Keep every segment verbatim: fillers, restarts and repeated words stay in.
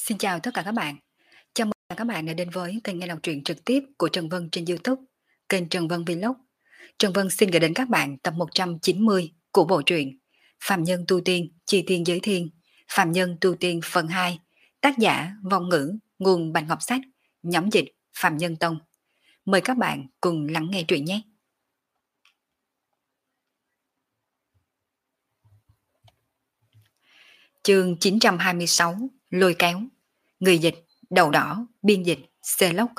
Xin chào tất cả các bạn. Chào mừng các bạn đã đến với kênh nghe đọc truyện trực tiếp của Trần Vân trên YouTube, kênh Trần Vân Vlog. Trần Vân xin gửi đến các bạn tập một trăm chín mươi của bộ truyện Phạm Nhân Tu Tiên, Chi Tiên Giới Thiên, Phạm Nhân Tu Tiên phần hai, tác giả Vong Ngữ, nguồn Bạch Ngọc Sách, nhóm dịch Phạm Nhân Tông. Mời các bạn cùng lắng nghe truyện nhé. Chương chín trăm hai mươi sáu, Lôi Kéo. Người dịch Đầu Đỏ, biên dịch Celoc.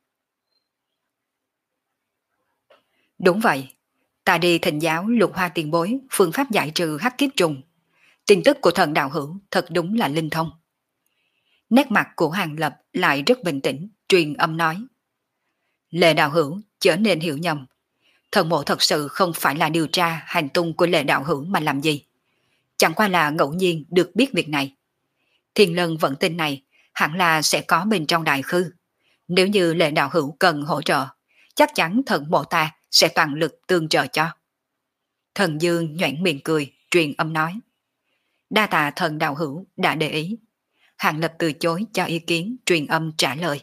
Đúng vậy, ta đi thỉnh giáo Lục Hoa tiền bối phương pháp giải trừ hắc kiếp trùng. Tin tức của thần đạo hữu thật đúng là linh thông. Nét mặt của Hàng Lập lại rất bình tĩnh, truyền âm nói. Lệ đạo hữu trở nên hiểu nhầm. Thần mộ thật sự không phải là điều tra hành tung của lệ đạo hữu mà làm gì. Chẳng qua là ngẫu nhiên được biết việc này. Thiên Lân vẫn tin này hẳn là sẽ có bên trong đại khư. Nếu như lệ đạo hữu cần hỗ trợ, chắc chắn thần mộ ta sẽ toàn lực tương trợ cho. Thần Dương nhoẻn miệng cười, truyền âm nói. Đa tạ thần đạo hữu đã để ý. Hàng Lập từ chối cho ý kiến, truyền âm trả lời.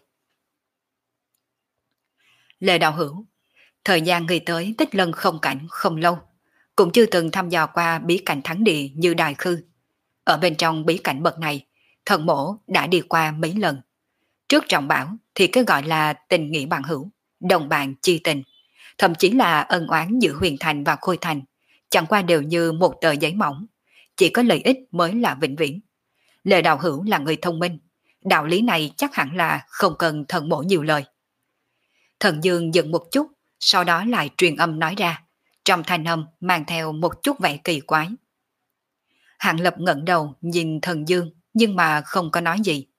Lệ đạo hữu, thời gian người tới Tích Lân không cảnh không lâu, cũng chưa từng thăm dò qua bí cảnh thắng địa như Đại Khư. Ở bên trong bí cảnh bậc này, thần mổ đã đi qua mấy lần. Trước trọng bảo thì cái gọi là tình nghĩa bằng hữu, đồng bạn chi tình, thậm chí là ân oán giữa Huyền Thành và Khôi Thành, chẳng qua đều như một tờ giấy mỏng, chỉ có lợi ích mới là vĩnh viễn. Lệ đạo hữu là người thông minh, đạo lý này chắc hẳn là không cần thần mổ nhiều lời. Thần Dương dừng một chút, sau đó lại truyền âm nói ra, trong thanh âm mang theo một chút vẻ kỳ quái. Hạng Lập ngẩng đầu nhìn Thần Dương nhưng mà không có nói gì.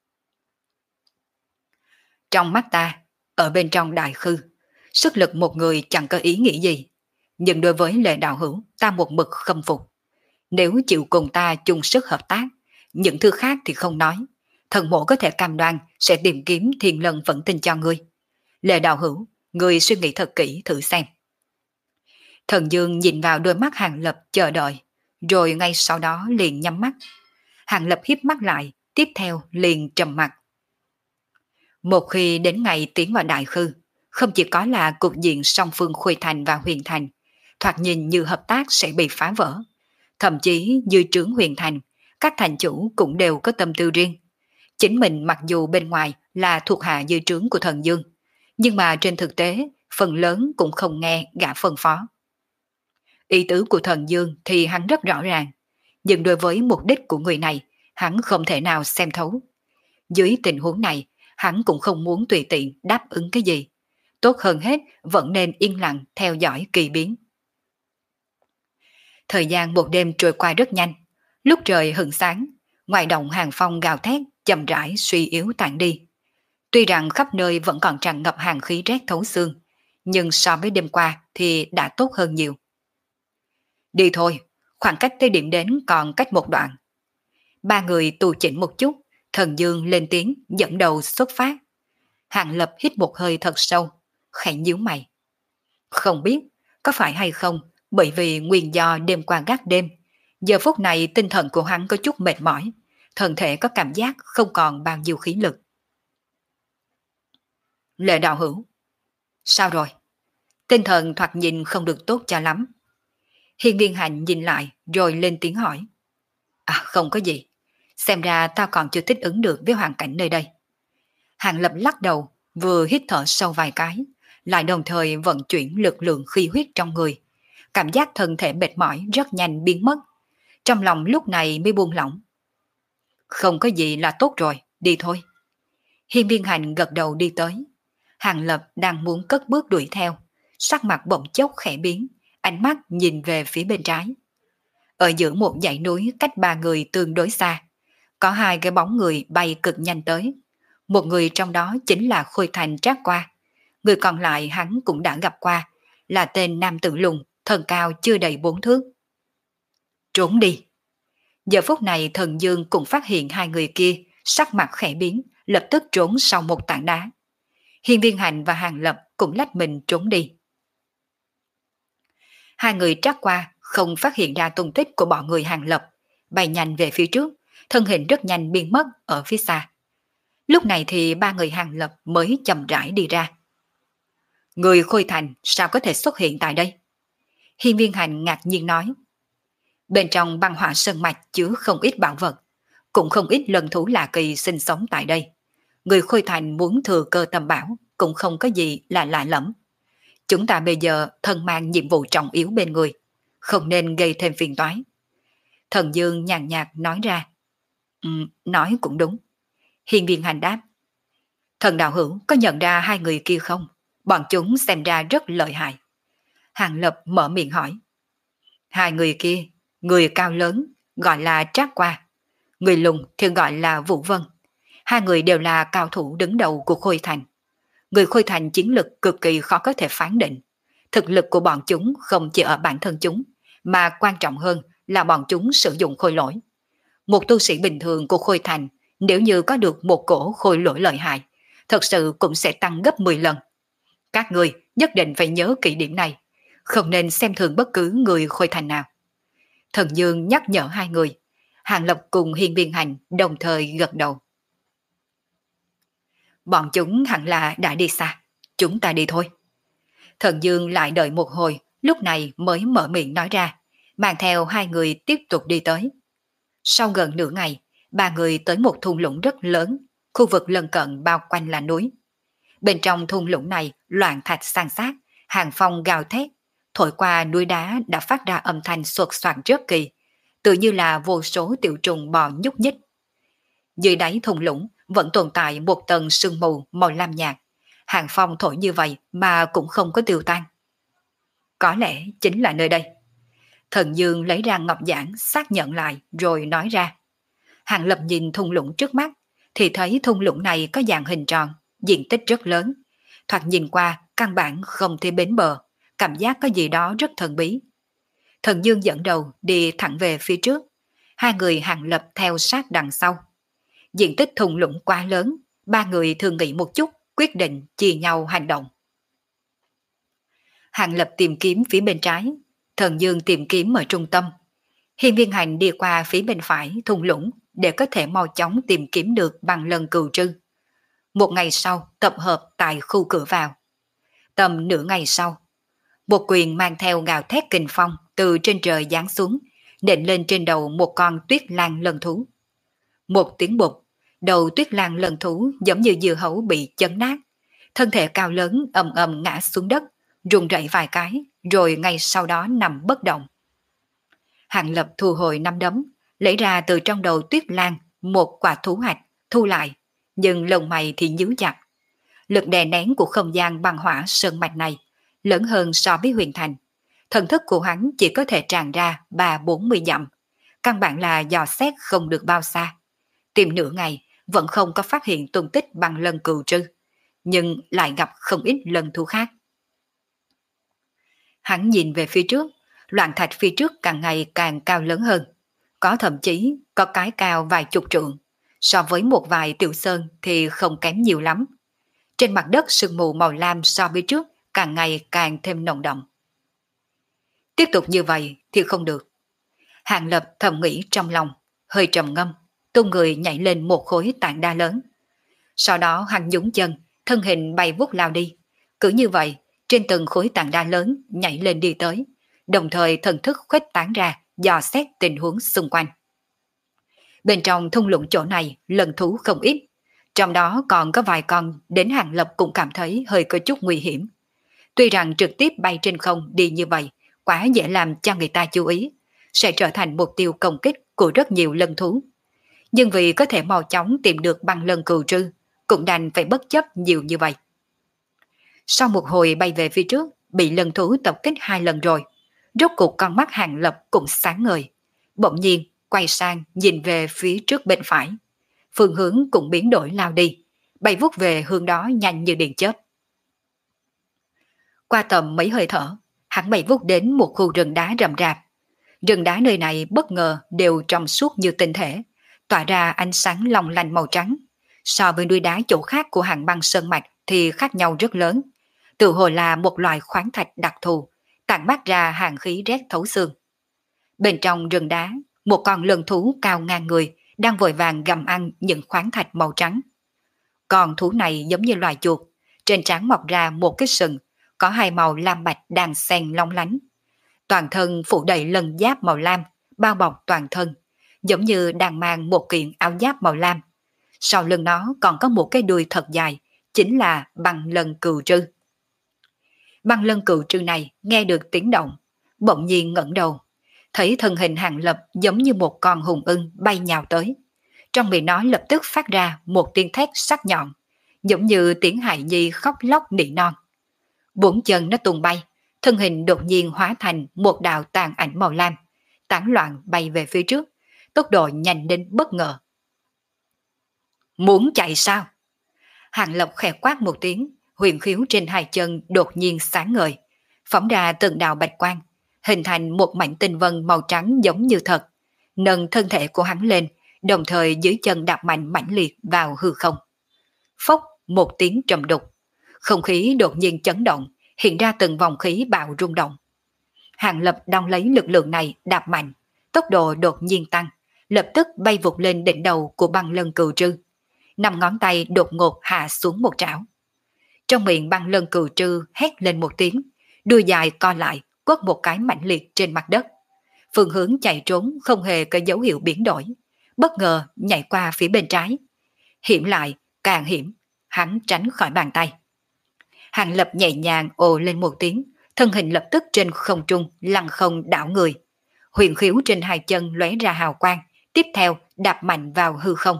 Trong mắt ta, ở bên trong đại khư, sức lực một người chẳng có ý nghĩ gì, nhưng đối với Lệ đạo hữu ta một mực khâm phục. Nếu chịu cùng ta chung sức hợp tác, những thứ khác thì không nói, thần mộ có thể cam đoan sẽ tìm kiếm Thiên Lân vẫn tin cho ngươi. Lệ đạo hữu, ngươi suy nghĩ thật kỹ thử xem. Thần Dương nhìn vào đôi mắt Hàng Lập chờ đợi, rồi ngay sau đó liền nhắm mắt. Hàng Lập híp mắt lại, tiếp theo liền trầm mặt. Một khi đến ngày tiến vào đại khư, không chỉ có là cục diện song phương Khôi Thành và Huyền Thành, thoạt nhìn như hợp tác sẽ bị phá vỡ. Thậm chí dưới trướng Huyền Thành, các thành chủ cũng đều có tâm tư riêng. Chính mình mặc dù bên ngoài là thuộc hạ dưới trướng của Thần Dương, nhưng mà trên thực tế, phần lớn cũng không nghe gã phân phó. Ý tứ của Thần Dương thì hắn rất rõ ràng, nhưng đối với mục đích của người này, hắn không thể nào xem thấu. Dưới tình huống này, hắn cũng không muốn tùy tiện đáp ứng cái gì. Tốt hơn hết vẫn nên yên lặng theo dõi kỳ biến. Thời gian một đêm trôi qua rất nhanh. Lúc trời hửng sáng, ngoài động hàng phong gào thét chậm rãi suy yếu tàn đi. Tuy rằng khắp nơi vẫn còn tràn ngập hàng khí rét thấu xương, nhưng so với đêm qua thì đã tốt hơn nhiều. Đi thôi, khoảng cách tới điểm đến còn cách một đoạn. Ba người tù chỉnh một chút, Thần Dương lên tiếng dẫn đầu xuất phát. Hàng Lập hít một hơi thật sâu, khẽ nhíu mày. Không biết có phải hay không, bởi vì nguyên do đêm qua gác đêm, giờ phút này tinh thần của hắn có chút mệt mỏi, thân thể có cảm giác không còn bao nhiêu khí lực. Lệ đạo hữu, sao rồi? Tinh thần thoạt nhìn không được tốt cho lắm. Hiên Viên Hạnh nhìn lại rồi lên tiếng hỏi. À không có gì, xem ra ta còn chưa thích ứng được với hoàn cảnh nơi đây. Hàng Lập lắc đầu, vừa hít thở sâu vài cái, lại đồng thời vận chuyển lực lượng khí huyết trong người. Cảm giác thân thể mệt mỏi rất nhanh biến mất. Trong lòng lúc này mới buông lỏng. Không có gì là tốt rồi, đi thôi. Hiên Viên Hành gật đầu đi tới. Hàng Lập đang muốn cất bước đuổi theo, sắc mặt bỗng chốc khẽ biến, ánh mắt nhìn về phía bên trái. Ở giữa một dãy núi cách ba người tương đối xa, có hai cái bóng người bay cực nhanh tới. Một người trong đó chính là Khôi Thành Trác Qua. Người còn lại hắn cũng đã gặp qua, là tên nam tử lùn, thân cao chưa đầy bốn thước. Trốn đi. Giờ phút này Thần Dương cũng phát hiện hai người kia, sắc mặt khẽ biến, lập tức trốn sau một tảng đá. Hiên Viên Hành và Hàng Lập cũng lách mình trốn đi. Hai người Trác Qua không phát hiện ra tung tích của bọn người Hàng Lập, bay nhanh về phía trước, thân hình rất nhanh biến mất ở phía xa. Lúc này thì ba người Hàng Lập mới chậm rãi đi ra. Người Khôi Thành sao có thể xuất hiện tại đây? Hiên Viên Hành ngạc nhiên nói. Bên trong băng hỏa sơn mạch chứa không ít bảo vật, cũng không ít lần thú lạ kỳ sinh sống tại đây. Người Khôi Thành muốn thừa cơ tầm bảo cũng không có gì là lạ lẫm. Chúng ta bây giờ thân mang nhiệm vụ trọng yếu bên người, không nên gây thêm phiền toái. Thần Dương nhàn nhạt nói ra. Ừ, nói cũng đúng. Hiên Viên Hành đáp. Thần đạo hữu có nhận ra hai người kia không? Bọn chúng xem ra rất lợi hại. Hàng Lập mở miệng hỏi. Hai người kia, người cao lớn gọi là Trác Qua, người lùn thì gọi là Vũ Vân. Hai người đều là cao thủ đứng đầu của Khôi Thành. Người Khôi Thành chiến lực cực kỳ khó có thể phán định. Thực lực của bọn chúng không chỉ ở bản thân chúng, mà quan trọng hơn là bọn chúng sử dụng khôi lỗi. Một tu sĩ bình thường của Khôi Thành, nếu như có được một cổ khôi lỗi lợi hại, thật sự cũng sẽ tăng gấp mười lần. Các người nhất định phải nhớ kỹ điểm này, không nên xem thường bất cứ người Khôi Thành nào. Thần Dương nhắc nhở hai người. Hàng Lập cùng Hiên Viên Hành đồng thời gật đầu. Bọn chúng hẳn là đã đi xa, chúng ta đi thôi. Thần Dương lại đợi một hồi, lúc này mới mở miệng nói ra, mang theo hai người tiếp tục đi tới. Sau gần nửa ngày, ba người tới một thung lũng rất lớn, khu vực lân cận bao quanh là núi. Bên trong thung lũng này loạn thạch san sát, hàng phong gào thét, thổi qua núi đá đã phát ra âm thanh xoạt xoạt rất kỳ, tự như là vô số tiểu trùng bò nhúc nhích. Dưới đáy thung lũng vẫn tồn tại một tầng sương mù màu lam nhạt, hàng phong thổi như vậy mà cũng không có tiêu tan. Có lẽ chính là nơi đây. Thần Dương lấy ra ngọc giản xác nhận lại rồi nói ra. Hàng Lập nhìn thung lũng trước mắt thì thấy thung lũng này có dạng hình tròn, diện tích rất lớn. Thoạt nhìn qua căn bản không thể bến bờ, cảm giác có gì đó rất thần bí. Thần Dương dẫn đầu đi thẳng về phía trước, hai người Hàng Lập theo sát đằng sau. Diện tích thung lũng quá lớn, ba người thương nghị một chút, quyết định chia nhau hành động. Hàng Lập tìm kiếm phía bên trái, Thần Dương tìm kiếm ở trung tâm. Hiên Viên Hành đi qua phía bên phải thung lũng để có thể mau chóng tìm kiếm được bằng lần cừu trư. Một ngày sau tập hợp tại khu cửa vào. Tầm nửa ngày sau, một quyền mang theo gào thét kình phong từ trên trời giáng xuống, nện lên trên đầu một con tuyết lang lân thú. Một tiếng bụp, đầu tuyết lang lân thú giống như dưa hấu bị chấn nát, thân thể cao lớn ầm ầm ngã xuống đất, rung rẩy vài cái, rồi ngay sau đó nằm bất động. Hàng Lập thu hồi năm đấm, lấy ra từ trong đầu tuyết lang một quả thú hạch, thu lại, nhưng lông mày thì nhíu chặt. Lực đè nén của không gian băng hỏa sơn mạch này lớn hơn so với huyền thành. Thần thức của hắn chỉ có thể tràn ra ba bốn mươi dặm, căn bản là dò xét không được bao xa. Tìm nửa ngày vẫn không có phát hiện tung tích bằng lần cừu trư, nhưng lại gặp không ít lần thú khác. Hắn nhìn về phía trước, loạn thạch phía trước càng ngày càng cao lớn hơn, có thậm chí có cái cao vài chục trượng, so với một vài tiểu sơn thì không kém nhiều lắm. Trên mặt đất sương mù màu lam so với trước càng ngày càng thêm nồng đậm. Tiếp tục như vậy thì không được. Hàng Lập thầm nghĩ trong lòng, hơi trầm ngâm, tung người nhảy lên một khối tảng đá lớn. Sau đó hắn nhún chân, thân hình bay vút lao đi. Cứ như vậy, trên từng khối tảng đá lớn nhảy lên đi tới, đồng thời thần thức khuếch tán ra, dò xét tình huống xung quanh. Bên trong thung lũng chỗ này lần thú không ít, trong đó còn có vài con đến Hàng Lập cũng cảm thấy hơi có chút nguy hiểm. Tuy rằng trực tiếp bay trên không đi như vậy quá dễ làm cho người ta chú ý, sẽ trở thành mục tiêu công kích của rất nhiều lân thú. Nhưng vì có thể mau chóng tìm được băng lân cừu trư, cũng đành phải bất chấp nhiều như vậy. Sau một hồi bay về phía trước, bị lân thú tập kích hai lần rồi, rốt cuộc con mắt Hàng Lập cũng sáng ngời. Bỗng nhiên quay sang nhìn về phía trước bên phải, phương hướng cũng biến đổi lao đi, bay vút về hướng đó nhanh như điện chớp. Qua tầm mấy hơi thở, hắn bay vút đến một khu rừng đá rậm rạp. Rừng đá nơi này bất ngờ đều trong suốt như tinh thể, tỏa ra ánh sáng long lanh màu trắng. So với núi đá chỗ khác của Hàng Băng Sơn Mạch thì khác nhau rất lớn. Tự hồ là một loại khoáng thạch đặc thù, tản mát ra hàn khí rét thấu xương. Bên trong rừng đá, một con lân thú cao ngang người đang vội vàng gặm ăn những khoáng thạch màu trắng. Con thú này giống như loài chuột, trên trán mọc ra một cái sừng, có hai màu lam bạch đang xen long lánh. Toàn thân phủ đầy lân giáp màu lam, bao bọc toàn thân, giống như đang mang một kiện áo giáp màu lam. Sau lưng nó còn có một cái đuôi thật dài, chính là băng lân cừu trư. Băng lân cừu trư này nghe được tiếng động, bỗng nhiên ngẩng đầu, thấy thân hình Hàng Lập giống như một con hùng ưng bay nhào tới. Trong miệng nó lập tức phát ra một tiếng thét sắc nhọn, giống như tiếng hài nhi khóc lóc nỉ non. Bốn chân nó tung bay, thân hình đột nhiên hóa thành một đạo tàn ảnh màu lam, tán loạn bay về phía trước, tốc độ nhanh đến bất ngờ. Muốn chạy sao? Hàng Lập khẽ quát một tiếng, huyền khiếu trên hai chân đột nhiên sáng ngời, phóng ra từng đạo bạch quang, hình thành một mảnh tinh vân màu trắng giống như thật, nâng thân thể của hắn lên, đồng thời dưới chân đạp mạnh mãnh liệt vào hư không. Phốc một tiếng trầm đục, không khí đột nhiên chấn động, hiện ra từng vòng khí bạo rung động. Hàng Lập đong lấy lực lượng này đạp mạnh, tốc độ đột nhiên tăng, lập tức bay vụt lên đỉnh đầu của băng lân cừu trư. Năm ngón tay đột ngột hạ xuống một trảo. Trong miệng băng lân cừu trư hét lên một tiếng, đuôi dài co lại, quất một cái mạnh liệt trên mặt đất. Phương hướng chạy trốn không hề có dấu hiệu biến đổi, bất ngờ nhảy qua phía bên trái. Hiểm lại, càng hiểm, hắn tránh khỏi bàn tay. Hàng Lập nhẹ nhàng ồ lên một tiếng, thân hình lập tức trên không trung lăn không đảo người. Huyền khiếu trên hai chân lóe ra hào quang, tiếp theo đạp mạnh vào hư không.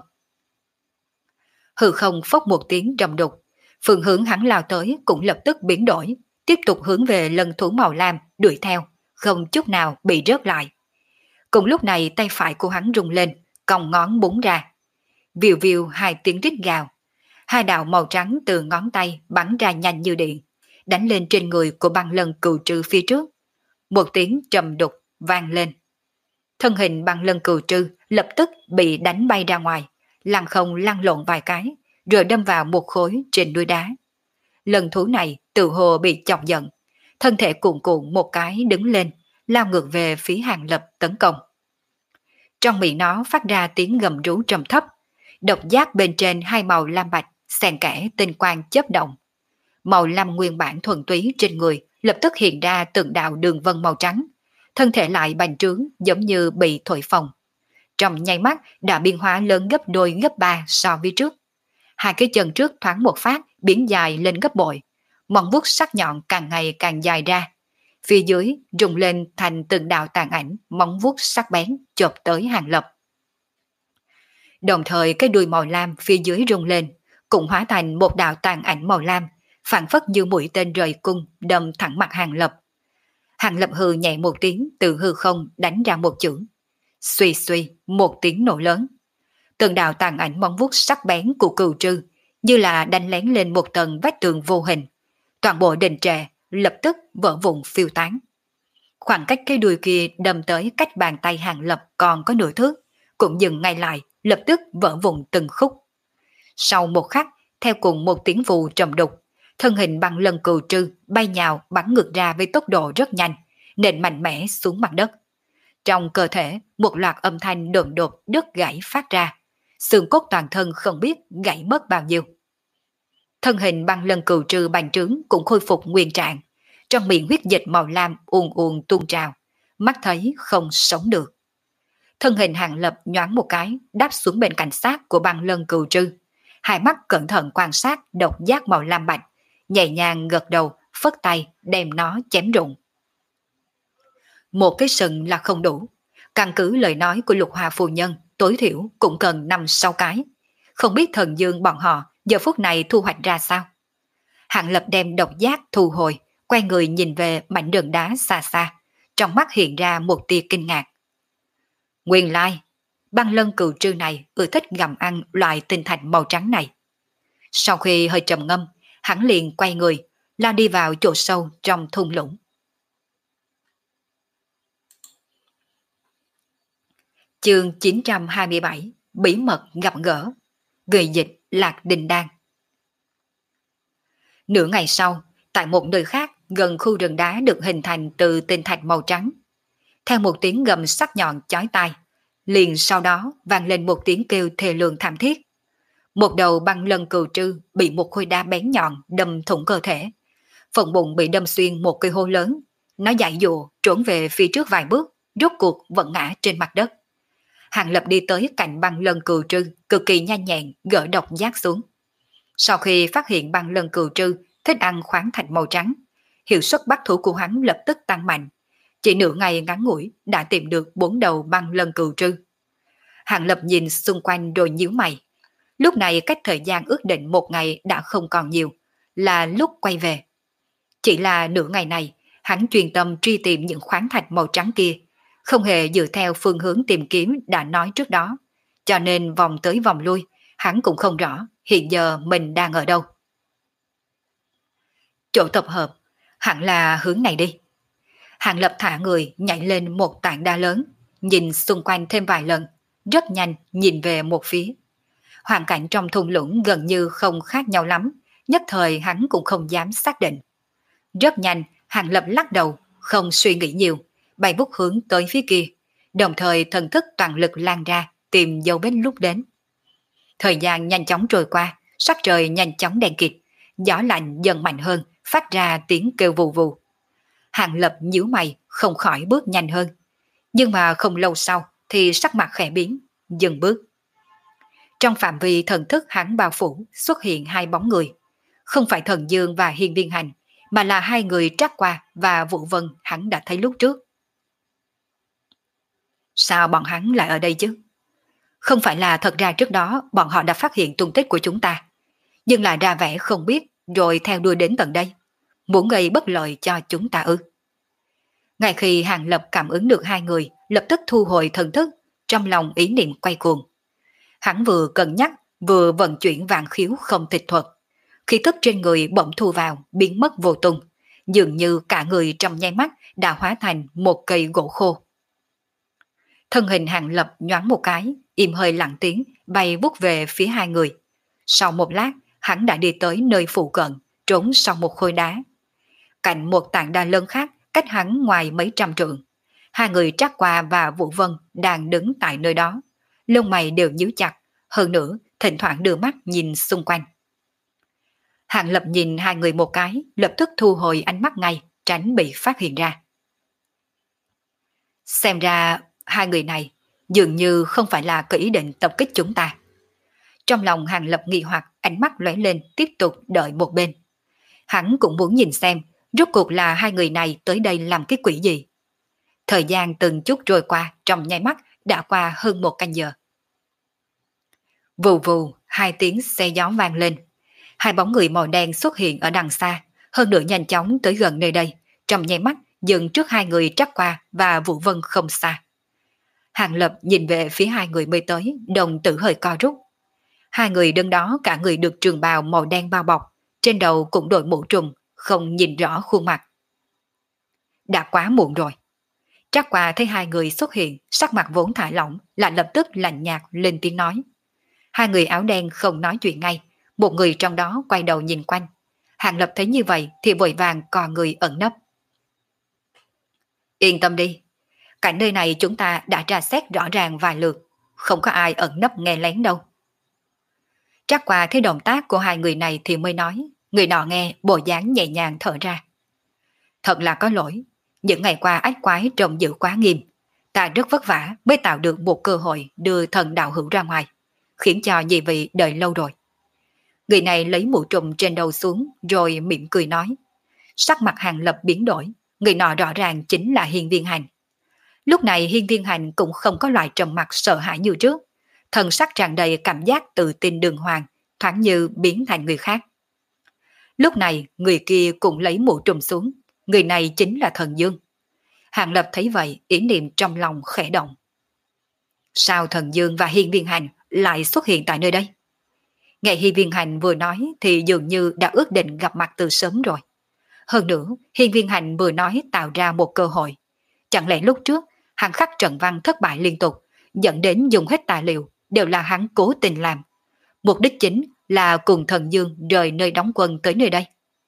Hư không phốc một tiếng trầm đục, phương hướng hắn lao tới cũng lập tức biến đổi, tiếp tục hướng về lân thú màu lam đuổi theo, không chút nào bị rớt lại. Cùng lúc này tay phải của hắn rung lên, cong ngón búng ra. Viều viều hai tiếng rít gào, hai đạo màu trắng từ ngón tay bắn ra nhanh như điện, đánh lên trên người của băng lân cừu trư phía trước. Một tiếng trầm đục vang lên. Thân hình băng lân cừu trư lập tức bị đánh bay ra ngoài, lăn không lăn lộn vài cái, rồi đâm vào một khối trên núi đá. Lần thú này tự hồ bị chọc giận, thân thể cuộn cuộn một cái đứng lên, lao ngược về phía Hàng Lập tấn công. Trong miệng nó phát ra tiếng gầm rú trầm thấp, độc giác bên trên hai màu lam bạch, xen kẽ tinh quang chớp động. Màu lam nguyên bản thuần túy trên người lập tức hiện ra từng đạo đường vân màu trắng, thân thể lại bành trướng giống như bị thổi phồng. Trong nháy mắt đã biên hóa lớn gấp đôi gấp ba so với trước. Hai cái chân trước thoáng một phát biến dài lên gấp bội, móng vuốt sắc nhọn càng ngày càng dài ra. Phía dưới rung lên thành từng đạo tàn ảnh móng vuốt sắc bén chộp tới Hàng Lập. Đồng thời cái đuôi màu lam phía dưới rung lên, cũng hóa thành một đạo tàn ảnh màu lam, phản phất như mũi tên rời cung đâm thẳng mặt Hàng Lập. Hàng Lập hừ nhẹ một tiếng từ hư không đánh ra một chưởng. Xuy xuy một tiếng nổ lớn. Từng đạo tàn ảnh móng vuốt sắc bén của cừu trư như là đánh lén lên một tầng vách tường vô hình. Toàn bộ đình trệ lập tức vỡ vụn phiêu tán. Khoảng cách cái đuôi kia đâm tới cách bàn tay Hàng Lập còn có nửa thước, cũng dừng ngay lại, lập tức vỡ vụn từng khúc. Sau một khắc, theo cùng một tiếng vù trầm đục, thân hình băng lân cừu trư bay nhào bắn ngược ra với tốc độ rất nhanh, nện mạnh mẽ xuống mặt đất. Trong cơ thể, một loạt âm thanh đột đột đứt gãy phát ra, xương cốt toàn thân không biết gãy mất bao nhiêu. Thân hình băng lân cừu trư bành trướng cũng khôi phục nguyên trạng, trong miệng huyết dịch màu lam uồn uồn tuôn trào, mắt thấy không sống được. Thân hình Hàng Lập nhoáng một cái đáp xuống bên cạnh xác của băng lân cừu trư, hai mắt cẩn thận quan sát độc giác màu lam bạch, nhẹ nhàng gật đầu phất tay đem nó chém rụng. Một cái sừng là không đủ, căn cứ lời nói của Lục Hoa phu nhân tối thiểu cũng cần năm sáu cái. Không biết thần dương bọn họ giờ phút này thu hoạch ra sao. Hàng Lập đem độc giác thu hồi, quay người nhìn về mảnh đường đá xa xa, trong mắt hiện ra một tia kinh ngạc. Nguyên lai, băng lân cừu trư này ưa thích gặm ăn loại tinh thạch màu trắng này. Sau khi hơi trầm ngâm, hắn liền quay người, lao đi vào chỗ sâu trong thung lũng. Chương chín trăm hai mươi bảy Bí mật gặp gỡ. Người dịch Lạc Đình Đan. Nửa ngày sau, tại một nơi khác gần khu rừng đá được hình thành từ tinh thạch màu trắng, theo một tiếng gầm sắc nhọn chói tai, Liền sau đó vang lên một tiếng kêu thê lương thảm thiết. Một đầu băng lân cừu trư bị một khối đá bén nhọn đâm thủng cơ thể. Phần bụng bị đâm xuyên một cây hố lớn. Nó giãy dụa trốn về phía trước vài bước, rốt cuộc vẫn ngã trên mặt đất. Hàng Lập đi tới cạnh băng lân cừu trư, cực kỳ nhanh nhẹn gỡ độc giác xuống. Sau khi phát hiện băng lân cừu trư thích ăn khoáng thạch màu trắng, hiệu suất bắt thủ của hắn lập tức tăng mạnh. Chỉ nửa ngày ngắn ngủi đã tìm được bốn đầu băng lân cừu trư. Hàng Lập nhìn xung quanh rồi nhíu mày. Lúc này cách thời gian ước định một ngày đã không còn nhiều, là lúc quay về. Chỉ là nửa ngày này, hắn chuyên tâm truy tìm những khoáng thạch màu trắng kia, không hề dựa theo phương hướng tìm kiếm đã nói trước đó, cho nên vòng tới vòng lui, hắn cũng không rõ hiện giờ mình đang ở đâu. Chỗ tập hợp, hẳn là hướng này đi. Hàng Lập thả người nhảy lên một tảng đá lớn, nhìn xung quanh thêm vài lần, rất nhanh nhìn về một phía. Hoàn cảnh trong thung lũng gần như không khác nhau lắm, nhất thời hắn cũng không dám xác định. Rất nhanh, Hàng Lập lắc đầu, không suy nghĩ nhiều, bay bút hướng tới phía kia, đồng thời thần thức toàn lực lan ra, tìm dấu vết lúc đến. Thời gian nhanh chóng trôi qua, sắc trời nhanh chóng đen kịt, gió lạnh dần mạnh hơn, phát ra tiếng kêu vù vù. Hàng Lập nhíu mày, không khỏi bước nhanh hơn. Nhưng mà không lâu sau thì sắc mặt khẽ biến, dừng bước. Trong phạm vi thần thức hắn bao phủ xuất hiện hai bóng người. Không phải Thần Dương và Hiên Viên Hành, mà là hai người Trác Qua và Vũ Vân hắn đã thấy lúc trước. Sao bọn hắn lại ở đây chứ? Không phải là thật ra trước đó bọn họ đã phát hiện tung tích của chúng ta, nhưng là ra vẻ không biết rồi theo đuôi đến tận đây, muốn gây bất lợi cho chúng ta ư? Ngay khi Hàng Lập cảm ứng được hai người, lập tức thu hồi thần thức, trong lòng ý niệm quay cuồng. Hắn vừa cân nhắc, vừa vận chuyển vạn khiếu không tịch thuật. Khí tức trên người bỗng thu vào, biến mất vô tung, dường như cả người trong nháy mắt đã hóa thành một cây gỗ khô. Thân hình Hàng Lập nhoáng một cái, im hơi lặng tiếng, bay vút về phía hai người. Sau một lát, hắn đã đi tới nơi phụ cận, trốn sau một khối đá. Cạnh một tảng đá lớn khác, cách hắn ngoài mấy trăm trượng. Hai người Trác Qua và Vũ Vân đang đứng tại nơi đó. Lông mày đều nhíu chặt, hơn nữa thỉnh thoảng đưa mắt nhìn xung quanh. Hàng Lập nhìn hai người một cái, lập tức thu hồi ánh mắt ngay, tránh bị phát hiện ra. Xem ra hai người này dường như không phải là có ý định tập kích chúng ta. Trong lòng Hàng Lập nghi hoặc, ánh mắt lóe lên tiếp tục đợi một bên. Hắn cũng muốn nhìn xem rốt cuộc là hai người này tới đây làm cái quỷ gì. Thời gian từng chút trôi qua, trong nháy mắt đã qua hơn một canh giờ. Vù vù, hai tiếng xe gió vang lên. Hai bóng người màu đen xuất hiện ở đằng xa, hơn nữa nhanh chóng tới gần nơi đây, trong nháy mắt dừng trước hai người Trác Qua và Vũ Vân không xa. Hàng Lập nhìn về phía hai người mới tới, đồng tử hơi co rút. Hai người đứng đó cả người được trường bào màu đen bao bọc, trên đầu cũng đội mũ trùm, không nhìn rõ khuôn mặt. Đã quá muộn rồi. Trác Qua thấy hai người xuất hiện, sắc mặt vốn thả lỏng, lại lập tức lạnh nhạt lên tiếng nói. Hai người áo đen không nói chuyện ngay, một người trong đó quay đầu nhìn quanh. Hàng Lập thấy như vậy thì vội vàng cò người ẩn nấp. Yên tâm đi, cảnh nơi này chúng ta đã tra xét rõ ràng vài lượt, không có ai ẩn nấp nghe lén đâu. Trác Qua thấy động tác của hai người này thì mới nói, người nọ nghe bộ dáng nhẹ nhàng thở ra. Thật là có lỗi, những ngày qua ách quái trông giữ quá nghiêm, ta rất vất vả mới tạo được một cơ hội đưa thần đạo hữu ra ngoài, khiến cho nhị vị đợi lâu rồi. Người này lấy mũ trùm trên đầu xuống rồi mỉm cười nói. Sắc mặt Hàng Lập biến đổi, người nọ rõ ràng chính là Hiên Viên Hành. Lúc này Hiên Viên Hành cũng không có loại trầm mặt sợ hãi như trước, thần sắc tràn đầy cảm giác tự tin đường hoàng, thoáng như biến thành người khác. Lúc này người kia cũng lấy mũ trùm xuống, người này chính là Thần Dương. Hàng Lập thấy vậy, ý niệm trong lòng khẽ động. Sao Thần Dương và Hiên Viên Hành lại xuất hiện tại nơi đây? Nghe Hiên Viên Hành vừa nói thì dường như đã ước định gặp mặt từ sớm rồi. Hơn nữa, Hiên Viên Hành vừa nói tạo ra một cơ hội. Chẳng lẽ lúc trước hắn khắc trận văn thất bại liên tục, dẫn đến dùng hết tài liệu, đều là hắn cố tình làm. Mục đích chính là cùng Thần Dương rời nơi đóng quân tới nơi đây.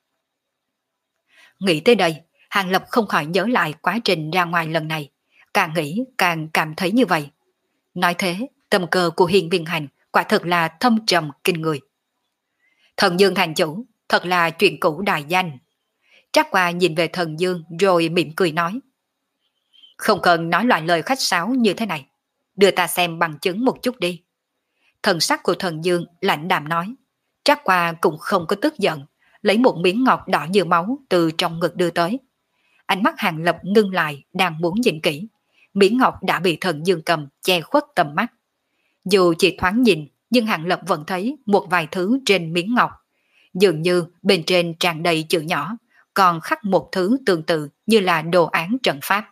Nghĩ tới đây, Hàng Lập không khỏi nhớ lại quá trình ra ngoài lần này, càng nghĩ càng cảm thấy như vậy. Nói thế, tâm cơ của Hiên Viên Hành quả thật là thâm trầm kinh người. Thần Dương thành chủ, thật là chuyện cũ đại danh. Trác Qua nhìn về Thần Dương rồi mỉm cười nói. Không cần nói loại lời khách sáo như thế này. Đưa ta xem bằng chứng một chút đi. Thần sắc của Thần Dương lạnh đạm nói. Trác Qua cũng không có tức giận, lấy một miếng ngọc đỏ như máu từ trong ngực đưa tới. Ánh mắt Hàng Lập ngưng lại, đang muốn nhìn kỹ. Miếng ngọc đã bị Thần Dương cầm che khuất tầm mắt. Dù chỉ thoáng nhìn, nhưng Hàng Lập vẫn thấy một vài thứ trên miếng ngọc. Dường như bên trên tràn đầy chữ nhỏ, còn khắc một thứ tương tự như là đồ án trận pháp.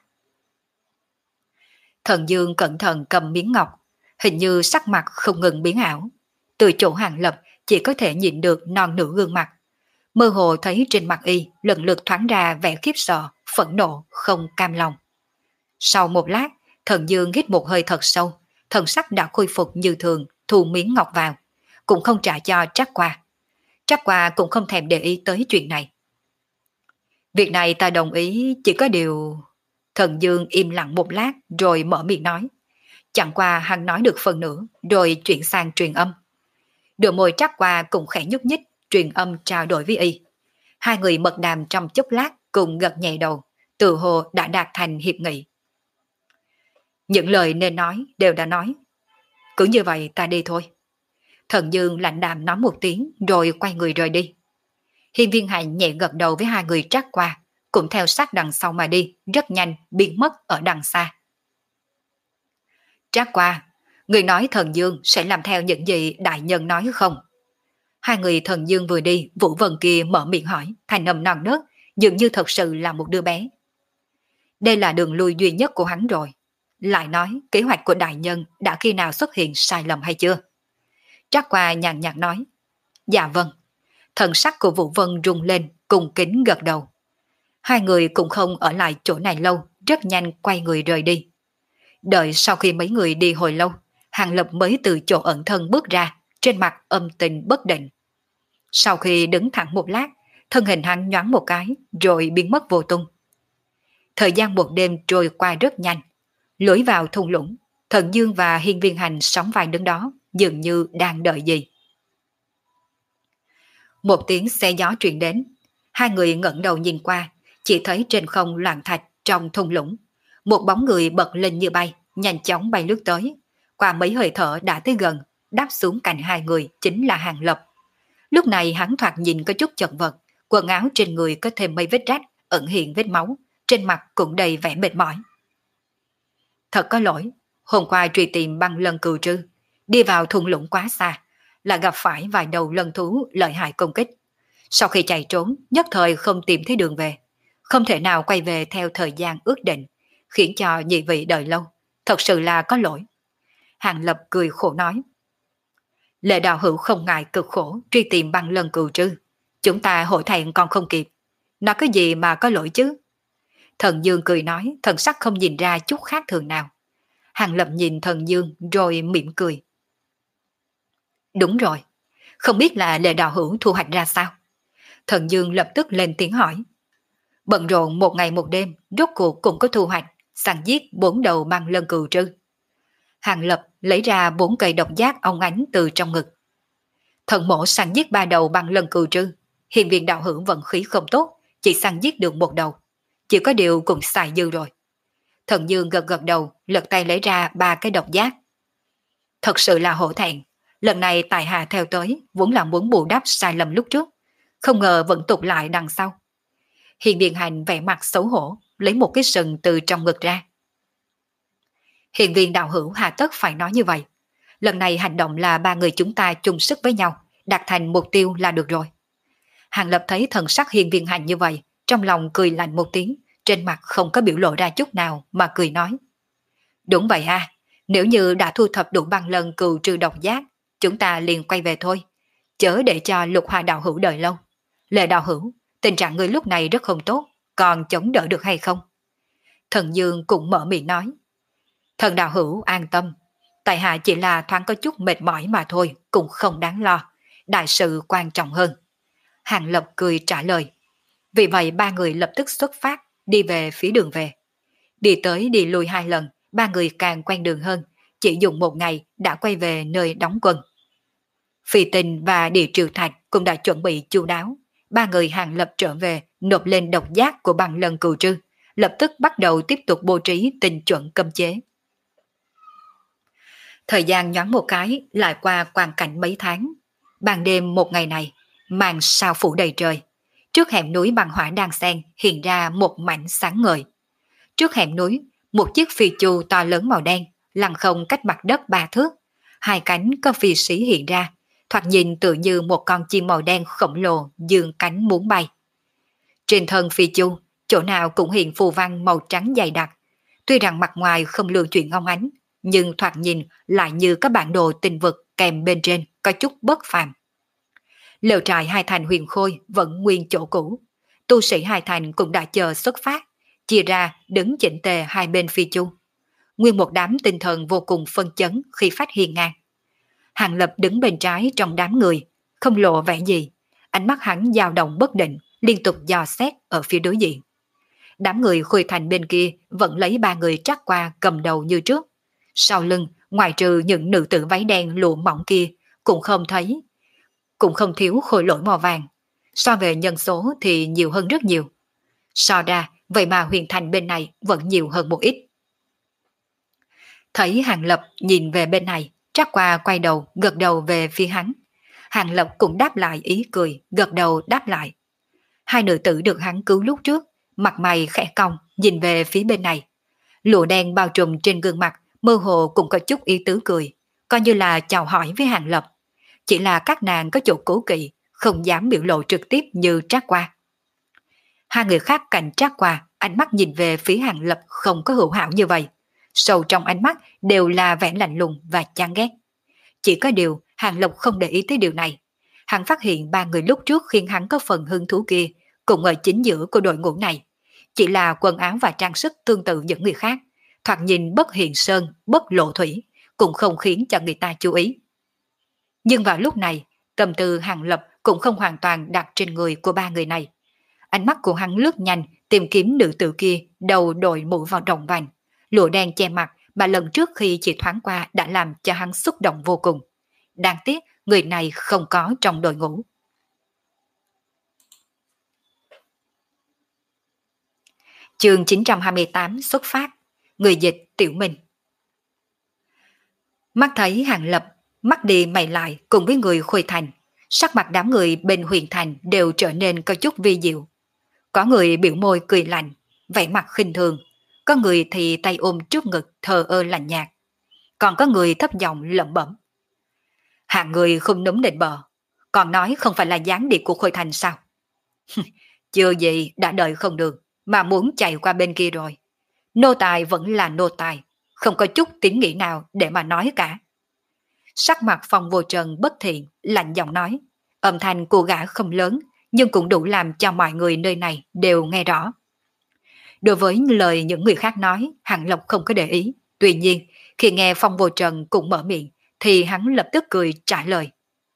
Thần Dương cẩn thận cầm miếng ngọc, hình như sắc mặt không ngừng biến ảo. Từ chỗ Hàng Lập chỉ có thể nhìn được non nửa gương mặt. Mơ hồ thấy trên mặt y lần lượt thoáng ra vẻ khiếp sợ, phẫn nộ, không cam lòng. Sau một lát, Thần Dương hít một hơi thật sâu, thần sắc đã khôi phục như thường, thu miếng ngọc vào, cũng không trả cho Trác Qua. Trác Qua cũng không thèm để ý tới chuyện này. Việc này ta đồng ý, chỉ có điều... Thần Dương im lặng một lát rồi mở miệng nói. Chẳng qua hắn nói được phần nửa rồi chuyển sang truyền âm. Đôi môi Trác Qua cũng khẽ nhúc nhích, truyền âm trao đổi với y. Hai người mật đàm trong chốc lát cùng gật nhẹ đầu, tự hồ đã đạt thành hiệp nghị. Những lời nên nói đều đã nói. Cứ như vậy ta đi thôi. Thần Dương lạnh đạm nói một tiếng rồi quay người rời đi. Hiên Viên Hành nhẹ gật đầu với hai người Trác Qua, cũng theo sát đằng sau mà đi, rất nhanh biến mất ở đằng xa. Trác Qua, người nói Thần Dương sẽ làm theo những gì đại nhân nói không? Hai người Thần Dương vừa đi, Vũ Vân kia mở miệng hỏi, thành âm non nớt, dường như thật sự là một đứa bé. Đây là đường lui duy nhất của hắn rồi. Lại nói, kế hoạch của đại nhân đã khi nào xuất hiện sai lầm hay chưa? Trác Qua nhàn nhạt nói, dạ vâng. Thần sắc của Vũ Vân rung lên, cùng kính gật đầu. Hai người cũng không ở lại chỗ này lâu, rất nhanh quay người rời đi. Đợi sau khi mấy người đi hồi lâu, Hàng Lập mới từ chỗ ẩn thân bước ra, trên mặt âm tình bất định. Sau khi đứng thẳng một lát, thân hình hắn nhoáng một cái, rồi biến mất vô tung. Thời gian một đêm trôi qua rất nhanh. Lối vào thung lũng, Thần Dương và Hiên Viên Hành sóng vai đứng đó, dường như đang đợi gì. Một tiếng xe gió truyền đến, hai người ngẩng đầu nhìn qua, chỉ thấy trên không loạn thạch trong thung lũng. Một bóng người bật lên như bay, nhanh chóng bay lướt tới. Qua mấy hơi thở đã tới gần, đáp xuống cạnh hai người chính là Hàng Lập. Lúc này hắn thoạt nhìn có chút chật vật, quần áo trên người có thêm mấy vết rách, ẩn hiện vết máu, trên mặt cũng đầy vẻ mệt mỏi. Thật có lỗi, hôm qua truy tìm băng lân cừu trư, đi vào thung lũng quá xa, là gặp phải vài đầu lân thú lợi hại công kích. Sau khi chạy trốn, nhất thời không tìm thấy đường về, không thể nào quay về theo thời gian ước định, khiến cho nhị vị đợi lâu, thật sự là có lỗi. Hàng Lập cười khổ nói. Lệ đạo hữu không ngại cực khổ truy tìm băng lân cừu trư, chúng ta hội thẹn còn không kịp, nói cái gì mà có lỗi chứ? Thần Dương cười nói, thần sắc không nhìn ra chút khác thường nào. Hàng Lập nhìn Thần Dương rồi mỉm cười. Đúng rồi, không biết là Lệ đạo hữu thu hoạch ra sao? Thần Dương lập tức lên tiếng hỏi. Bận rộn một ngày một đêm, rốt cuộc cũng có thu hoạch, săn giết bốn đầu băng lân cừu trư. Hàng Lập lấy ra bốn cây độc giác ong ánh từ trong ngực. Thần mổ săn giết ba đầu băng lân cừu trư, hiện viên đạo hữu vận khí không tốt, chỉ săn giết được một đầu, chỉ có điều cũng xài dư rồi. Thần Dương gật gật đầu, lật tay lấy ra ba cái độc giác. Thật sự là hổ thẹn, lần này tại hạ theo tới vốn là muốn bù đắp sai lầm lúc trước, không ngờ vẫn tụt lại đằng sau. Hiền Điện Hành vẻ mặt xấu hổ, lấy một cái sừng từ trong ngực ra. Hiền viên đạo hữu hà tất phải nói như vậy. Lần này hành động là ba người chúng ta chung sức với nhau, đạt thành mục tiêu là được rồi. Hàng Lập thấy thần sắc Hiền viên hành như vậy, trong lòng cười lạnh một tiếng, trên mặt không có biểu lộ ra chút nào mà cười nói. Đúng vậy à, nếu như đã thu thập đủ băng lần cừu trừ độc giác, chúng ta liền quay về thôi, chớ để cho Lục Hoa đạo hữu đợi lâu. Lệ đạo hữu, tình trạng người lúc này rất không tốt, còn chống đỡ được hay không? Thần Dương cũng mở miệng nói. Thần đạo hữu an tâm, tại hạ chỉ là thoáng có chút mệt mỏi mà thôi, cũng không đáng lo, đại sự quan trọng hơn. Hàng Lập cười trả lời. Vì vậy ba người lập tức xuất phát, đi về phía đường về. Đi tới đi lui hai lần, ba người càng quen đường hơn, chỉ dùng một ngày đã quay về nơi đóng quân. Phi Tinh và Địa Triều Thạch cũng đã chuẩn bị chu đáo. Ba người Hàng Lập trở về nộp lên độc giác của bằng lần cừu trư, lập tức bắt đầu tiếp tục bố trí tinh chuẩn cấm chế. Thời gian nhoáng một cái lại qua quang cảnh mấy tháng. Ban đêm một ngày này, màn sao phủ đầy trời. Trước hẻm núi bằng hỏa đan sen hiện ra một mảnh sáng ngời. Trước hẻm núi, một chiếc phi chu to lớn màu đen, lăn không cách mặt đất ba thước. Hai cánh có phi sĩ hiện ra, thoạt nhìn tựa như một con chim màu đen khổng lồ dương cánh muốn bay. Trên thân phi chu, chỗ nào cũng hiện phù văn màu trắng dày đặc. Tuy rằng mặt ngoài không lưu chuyển ngông ánh, nhưng thoạt nhìn lại như các bản đồ tinh vực kèm bên trên có chút bất phàm. Lều trại hai thành Huyền Khôi vẫn nguyên chỗ cũ. Tu sĩ hai thành cũng đã chờ xuất phát, chia ra đứng chỉnh tề hai bên phi chu. Nguyên một đám tinh thần vô cùng phân chấn khi phát hiên ngang. Hàng Lập đứng bên trái trong đám người, không lộ vẻ gì. Ánh mắt hắn dao động bất định, liên tục dò xét ở phía đối diện. Đám người Khôi Thành bên kia vẫn lấy ba người trắc qua cầm đầu như trước. Sau lưng, ngoài trừ những nữ tử váy đen lụa mỏng kia, cũng không thấy. Cũng không thiếu khôi lỗi màu vàng. So về nhân số thì nhiều hơn rất nhiều. So ra, vậy mà Huyền Thành bên này vẫn nhiều hơn một ít. Thấy Hàng Lập nhìn về bên này, trắc qua quay đầu, gật đầu về phía hắn. Hàng Lập cũng đáp lại ý cười, gật đầu đáp lại. Hai nữ tử được hắn cứu lúc trước, mặt mày khẽ cong, nhìn về phía bên này. Lụa đen bao trùm trên gương mặt, mơ hồ cũng có chút ý tứ cười, coi như là chào hỏi với Hàng Lập. Chỉ là các nàng có chỗ cố kỵ, không dám biểu lộ trực tiếp như trắc qua. Hai người khác cạnh trắc qua, ánh mắt nhìn về phía Hàng Lập không có hữu hảo như vậy. Sâu trong ánh mắt đều là vẻ lạnh lùng và chán ghét. Chỉ có điều Hàng Lập không để ý tới điều này. Hắn phát hiện ba người lúc trước khiến hắn có phần hứng thú kia cũng ở chính giữa của đội ngũ này. Chỉ là quần áo và trang sức tương tự những người khác, thoạt nhìn bất hiền sơn, bất lộ thủy, cũng không khiến cho người ta chú ý. Nhưng vào lúc này, tâm tư Hàng Lập cũng không hoàn toàn đặt trên người của ba người này. Ánh mắt của hắn lướt nhanh tìm kiếm nữ tử kia đầu đội mũ vào đồng vành, lụa đen che mặt mà lần trước khi chỉ thoáng qua đã làm cho hắn xúc động vô cùng. Đáng tiếc người này không có trong đội ngũ. Chương chín trăm hai mươi tám xuất phát. Người dịch Tiểu Minh. Mắt thấy Hàng Lập, mắt đi mày lại cùng với người Khôi Thành, sắc mặt đám người bên Huyền Thành đều trở nên có chút vi diệu. Có người biểu môi cười lạnh, vẻ mặt khinh thường, có người thì tay ôm trước ngực thờ ơ lạnh nhạt, còn có người thấp giọng lẩm bẩm. Hạng người không núm định bờ, còn nói không phải là gián điệp của Khôi Thành sao? Chưa gì đã đợi không được, mà muốn chạy qua bên kia rồi. Nô tài vẫn là nô tài, không có chút tín nghĩa nào để mà nói cả. Sắc mặt Phong Vô Trần bất thiện, lạnh giọng nói, âm thanh của gã không lớn, nhưng cũng đủ làm cho mọi người nơi này đều nghe rõ. Đối với lời những người khác nói, Hàng Lập không có để ý. Tuy nhiên, khi nghe Phong Vô Trần cũng mở miệng, thì hắn lập tức cười trả lời.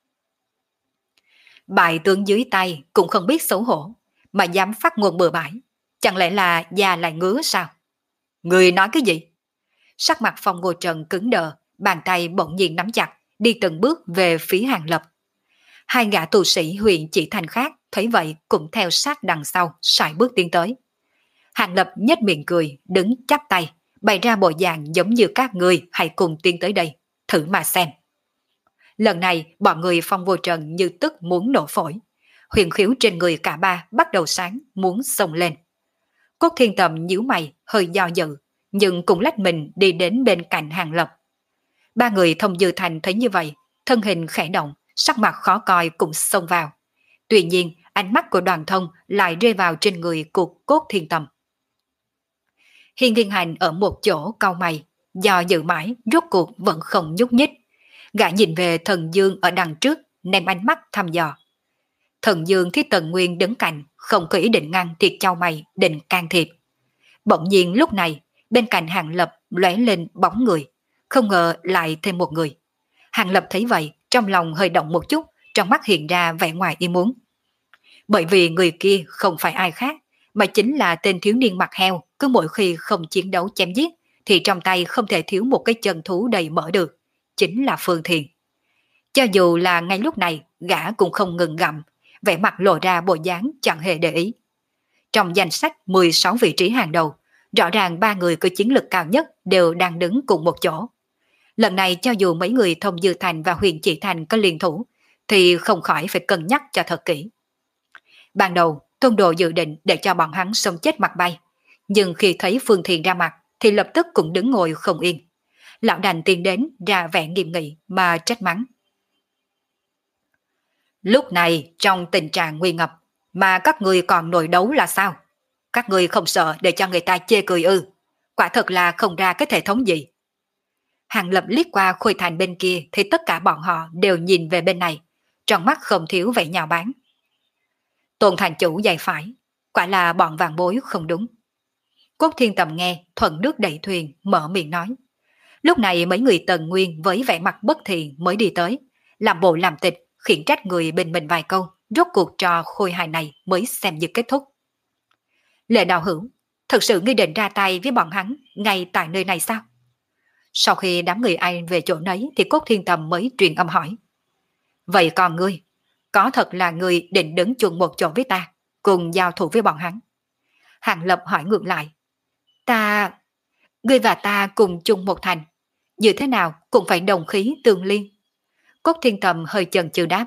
Bại tướng dưới tay cũng không biết xấu hổ, mà dám phát ngôn bừa bãi. Chẳng lẽ là già lại ngứa sao? Người nói cái gì? Sắc mặt Phong Vô Trần cứng đờ, bàn tay bỗng nhiên nắm chặt, đi từng bước về phía Hàng Lập. Hai gã tù sĩ huyện Chỉ Thành khác thấy vậy cũng theo sát đằng sau, sải bước tiến tới. Hàng Lập nhếch miệng cười, đứng chắp tay, bày ra bộ dạng giống như các người hãy cùng tiến tới đây, thử mà xem. Lần này bọn người Phong Vô Trần như tức muốn nổ phổi. Huyền khiếu trên người cả ba bắt đầu sáng, muốn xông lên. Cốt Thiên Tầm nhíu mày, hơi do dự, nhưng cũng lách mình đi đến bên cạnh Hàng Lập. Ba người Thông Dư Thành thấy như vậy, thân hình khẽ động, sắc mặt khó coi cũng xông vào. Tuy nhiên, ánh mắt của Đoàn Thông lại rơi vào trên người của Cốt Thiên Tầm. Hiên Viên Hành ở một chỗ cau mày, do dự mãi, rốt cuộc vẫn không nhúc nhích. Gã nhìn về Thần Dương ở đằng trước, ném ánh mắt thăm dò. Thần Dương thấy Tần Nguyên đứng cạnh, không có ý định ngăn thì chau mày, định can thiệp. Bỗng nhiên lúc này, bên cạnh Hàng Lập lóe lên bóng người, không ngờ lại thêm một người. Hàng Lập thấy vậy, trong lòng hơi động một chút, trong mắt hiện ra vẻ ngoài ý muốn. Bởi vì người kia không phải ai khác, mà chính là tên thiếu niên mặt heo, cứ mỗi khi không chiến đấu chém giết, thì trong tay không thể thiếu một cái chân thú đầy mỡ được, chính là Phương Thiền. Cho dù là ngay lúc này, gã cũng không ngừng gặm, vẻ mặt lộ ra bộ dáng chẳng hề để ý. Trong danh sách mười sáu vị trí hàng đầu, rõ ràng ba người có chiến lực cao nhất đều đang đứng cùng một chỗ. Lần này cho dù mấy người Thông Dư Thành và Huyền Chỉ Thành có liên thủ, thì không khỏi phải cân nhắc cho thật kỹ. Ban đầu, Tôn Đồ dự định để cho bọn hắn sống chết mặt bay, nhưng khi thấy Phương Thiền ra mặt, thì lập tức cũng đứng ngồi không yên. Lão đành tiến đến ra vẻ nghiêm nghị mà trách mắng. Lúc này trong tình trạng nguy ngập, mà các người còn nổi đấu là sao? Các người không sợ để cho người ta chê cười ư? Quả thật là không ra cái thể thống gì. Hàng Lập liếc qua Khôi Thành bên kia thì tất cả bọn họ đều nhìn về bên này, trong mắt không thiếu vẻ nhạo báng. Tôn thành chủ dạy phải, quả là bọn vàng bối không đúng. Cốt Thiên Tầm nghe thuận nước đẩy thuyền mở miệng nói. Lúc này mấy người Tần Nguyên với vẻ mặt bất thiện mới đi tới, làm bộ làm tịch, khiển trách người bên mình vài câu, rốt cuộc trò khôi hài này mới xem như kết thúc. Lệ Đạo Hữu, thực sự ngươi định ra tay với bọn hắn ngay tại nơi này sao? Sau khi đám người ai về chỗ nấy thì Cốt Thiên Tầm mới truyền âm hỏi. Vậy còn ngươi, có thật là ngươi định đứng chung một chỗ với ta, cùng giao thủ với bọn hắn? Hàng Lập hỏi ngược lại. Ta... Ngươi và ta cùng chung một thành, như thế nào cũng phải đồng khí tương liên. Cốt Thiên Tầm hơi chần chừ đáp.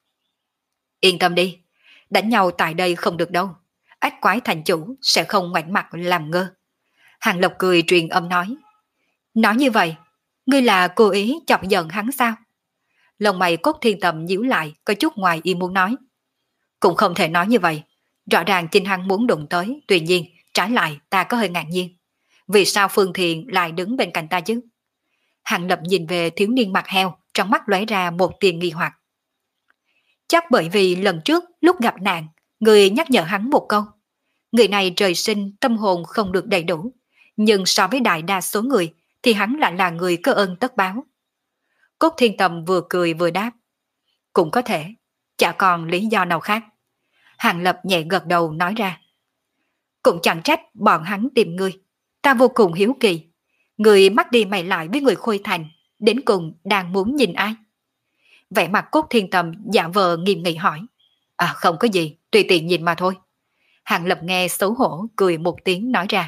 Yên tâm đi, đánh nhau tại đây không được đâu. Ách quái thành chủ sẽ không ngoảnh mặt làm ngơ. Hàng Lập cười truyền âm nói. Nói như vậy, ngươi là cố ý chọc giận hắn sao? Lông mày Cốt Thiên Tầm nhíu lại, có chút ngoài ý muốn nói. Cũng không thể nói như vậy. Rõ ràng chính hắn muốn đụng tới, tuy nhiên trái lại ta có hơi ngạc nhiên. Vì sao Phương Thiền lại đứng bên cạnh ta chứ? Hàng Lập nhìn về thiếu niên mặt heo, trong mắt lóe ra một tia nghi hoặc. Chắc bởi vì lần trước lúc gặp nạn, người nhắc nhở hắn một câu. Người này trời sinh tâm hồn không được đầy đủ, nhưng so với đại đa số người thì hắn lại là người có ơn tất báo. Cốt Thiên Tầm vừa cười vừa đáp. Cũng có thể, chả còn lý do nào khác. Hàng Lập nhẹ gật đầu nói ra. Cũng chẳng trách bọn hắn tìm ngươi. Ta vô cùng hiếu kỳ. Người mắt đi mày lại với người Khôi Thành, đến cùng đang muốn nhìn ai? Vẻ mặt Cốt Thiên Tầm giả vờ nghiêm nghị hỏi. À không có gì, tùy tiện nhìn mà thôi. Hàng Lập nghe xấu hổ cười một tiếng nói ra.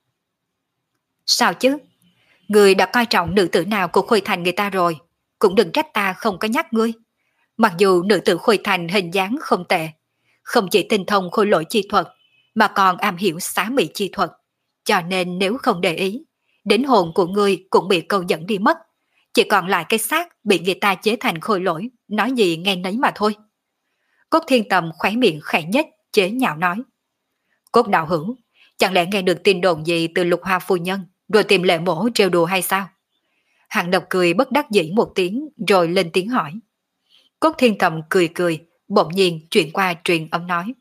Sao chứ? Người đã coi trọng nữ tử nào của Khôi Thành người ta rồi, cũng đừng trách ta không có nhắc ngươi. Mặc dù nữ tử Khôi Thành hình dáng không tệ, không chỉ tinh thông khôi lỗi chi thuật, mà còn am hiểu xá mị chi thuật, cho nên nếu không để ý, đến hồn của ngươi cũng bị câu dẫn đi mất, chỉ còn lại cái xác bị người ta chế thành khôi lỗi, nói gì nghe nấy mà thôi. Cốt Thiên Tầm khóe miệng khẽ nhếch, chế nhạo nói. Cốt đạo hữu, chẳng lẽ nghe được tin đồn gì từ Lục Hoa phu nhân, rồi tìm Lệ mổ trêu đùa hay sao? Hàng Lập cười bất đắc dĩ một tiếng, rồi lên tiếng hỏi. Cốt Thiên Tầm cười cười, bỗng nhiên chuyển qua truyền âm nói.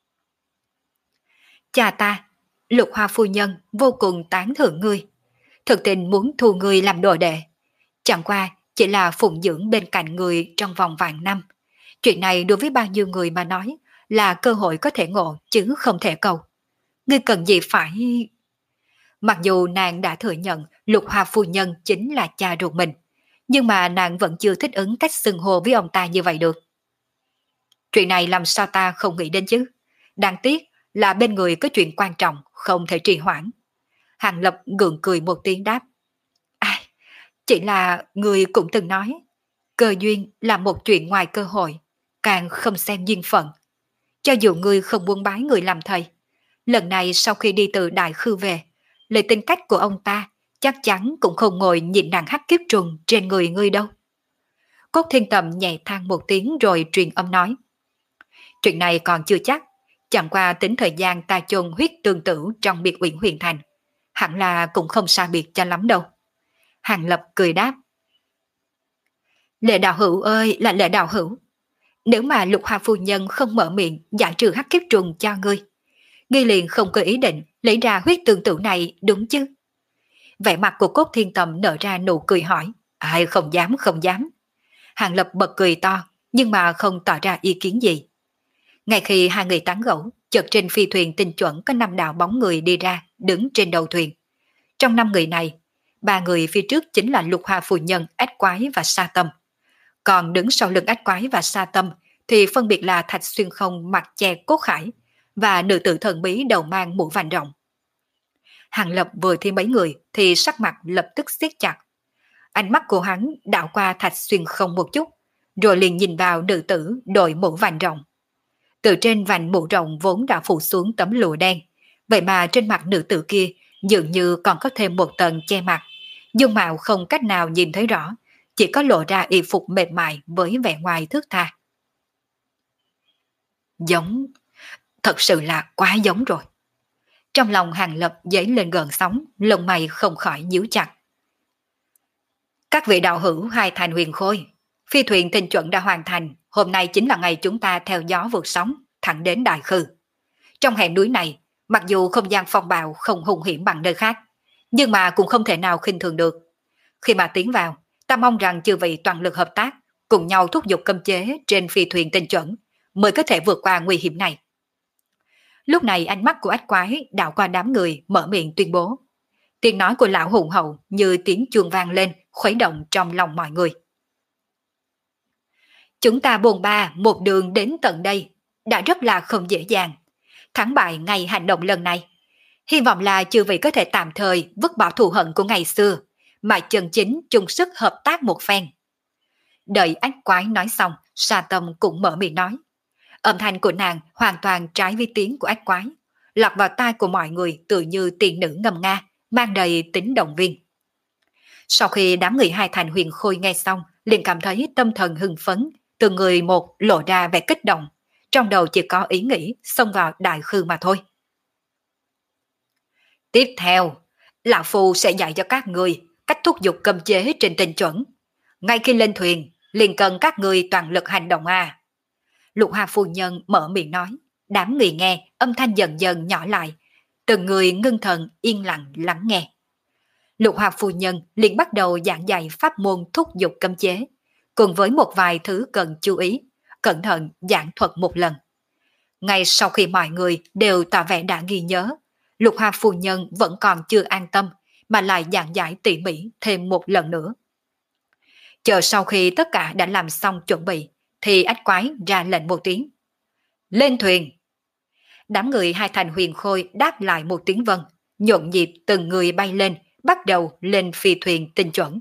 Cha ta, Lục Hoa phu nhân vô cùng tán thưởng ngươi, thực tình muốn thu ngươi làm đồ đệ. Chẳng qua chỉ là phụng dưỡng bên cạnh người trong vòng vạn năm. Chuyện này đối với bao nhiêu người mà nói là cơ hội có thể ngộ chứ không thể cầu. Ngươi cần gì phải... Mặc dù nàng đã thừa nhận Lục Hoa phu nhân chính là cha ruột mình, nhưng mà nàng vẫn chưa thích ứng cách xưng hô với ông ta như vậy được. Chuyện này làm sao ta không nghĩ đến chứ? Đáng tiếc là bên người có chuyện quan trọng, không thể trì hoãn. Hàng Lập gượng cười một tiếng đáp. Ai, chỉ là người cũng từng nói, cơ duyên là một chuyện ngoài cơ hội, càng không xem duyên phận. Cho dù ngươi không buông bái người làm thầy, lần này sau khi đi từ Đại Khư về, lời tính cách của ông ta chắc chắn cũng không ngồi nhìn nàng hắc kiếp trùng trên người ngươi đâu. Cốt Thiên Tầm nhẹ than một tiếng rồi truyền âm nói. Chuyện này còn chưa chắc, chẳng qua tính thời gian ta chôn huyết tương tử trong biệt uyển huyền thành, hẳn là cũng không xa biệt cho lắm đâu. Hàng Lập cười đáp. Lệ đạo hữu ơi là Lệ đạo hữu, nếu mà Lục Hoa phu nhân không mở miệng giải trừ hắc kiếp trùng cho ngươi, ngươi liền không có ý định lấy ra huyết tương tử này đúng chứ? Vẻ mặt của Cốt Thiên Tầm nở ra nụ cười hỏi. Ai không dám không dám. Hàng Lập bật cười to, nhưng mà không tỏ ra ý kiến gì. Ngay khi hai người tán gẫu, chợt trên phi thuyền tinh chuẩn có năm đạo bóng người đi ra, đứng trên đầu thuyền. Trong năm người này, ba người phía trước chính là Lục Hoa Phu Nhân, Ách Quái và Sa Tâm. Còn đứng sau lưng Ách Quái và Sa Tâm thì phân biệt là Thạch Xuyên Không mặt che cốt khải và nữ tử thần bí đầu mang mũ vành rộng. Hàng Lập vừa thấy mấy người thì sắc mặt lập tức siết chặt. Ánh mắt của hắn đảo qua Thạch Xuyên Không một chút, rồi liền nhìn vào nữ tử đội mũ vành rộng. Từ trên vành mũ rộng vốn đã phủ xuống tấm lụa đen, vậy mà trên mặt nữ tử kia dường như còn có thêm một tầng che mặt, dung mạo không cách nào nhìn thấy rõ, chỉ có lộ ra y phục mệt mại với vẻ ngoài thướt tha. Giống, thật sự là quá giống rồi. Trong lòng Hàng Lập dấy lên gợn sóng, lông mày không khỏi nhíu chặt. Các vị đạo hữu hai thành huyền khôi, phi thuyền tinh chuẩn đã hoàn thành, hôm nay chính là ngày chúng ta theo gió vượt sóng, thẳng đến Đại Khư. Trong hẻm núi này, mặc dù không gian phong bạo không hung hiểm bằng nơi khác, nhưng mà cũng không thể nào khinh thường được. Khi mà tiến vào, ta mong rằng chư vị toàn lực hợp tác, cùng nhau thúc giục cấm chế trên phi thuyền tinh chuẩn, mới có thể vượt qua nguy hiểm này. Lúc này ánh mắt của Ách Quái đảo qua đám người, mở miệng tuyên bố. Tiếng nói của lão hùng hậu như tiếng chuông vang lên, khuấy động trong lòng mọi người. Chúng ta bồn ba một đường đến tận đây, đã rất là không dễ dàng. Thắng bại ngày hành động lần này, hy vọng là chư vị có thể tạm thời vứt bỏ thù hận của ngày xưa, mà chân chính chung sức hợp tác một phen. Đợi Ách Quái nói xong, Sa Tâm cũng mở miệng nói. Âm thanh của nàng hoàn toàn trái với tiếng của Ách Quái, lọt vào tai của mọi người tự như tiên nữ ngâm nga, mang đầy tính động viên. Sau khi đám người hai thành huyền khôi nghe xong, liền cảm thấy tâm thần hưng phấn, từng người một lộ ra vẻ kích động, trong đầu chỉ có ý nghĩ xông vào Đại Khư mà thôi. Tiếp theo, lão phu sẽ dạy cho các người cách thúc giục cấm chế trên tinh chuẩn. Ngay khi lên thuyền, liền cần các người toàn lực hành động à. Lục Hoa phu nhân mở miệng nói, đám người nghe, âm thanh dần dần nhỏ lại, từng người ngưng thần yên lặng lắng nghe. Lục Hoa phu nhân liền bắt đầu giảng dạy pháp môn thúc giục cấm chế, cùng với một vài thứ cần chú ý, cẩn thận giảng thuật một lần. Ngay sau khi mọi người đều tỏ vẻ đã ghi nhớ, Lục Hoa phu nhân vẫn còn chưa an tâm, mà lại giảng giải tỉ mỉ thêm một lần nữa. Chờ sau khi tất cả đã làm xong chuẩn bị, thì Ách Quái ra lệnh một tiếng. Lên thuyền! Đám người hai thành huyền khôi đáp lại một tiếng vâng, nhộn nhịp từng người bay lên, bắt đầu lên phi thuyền tinh chuẩn.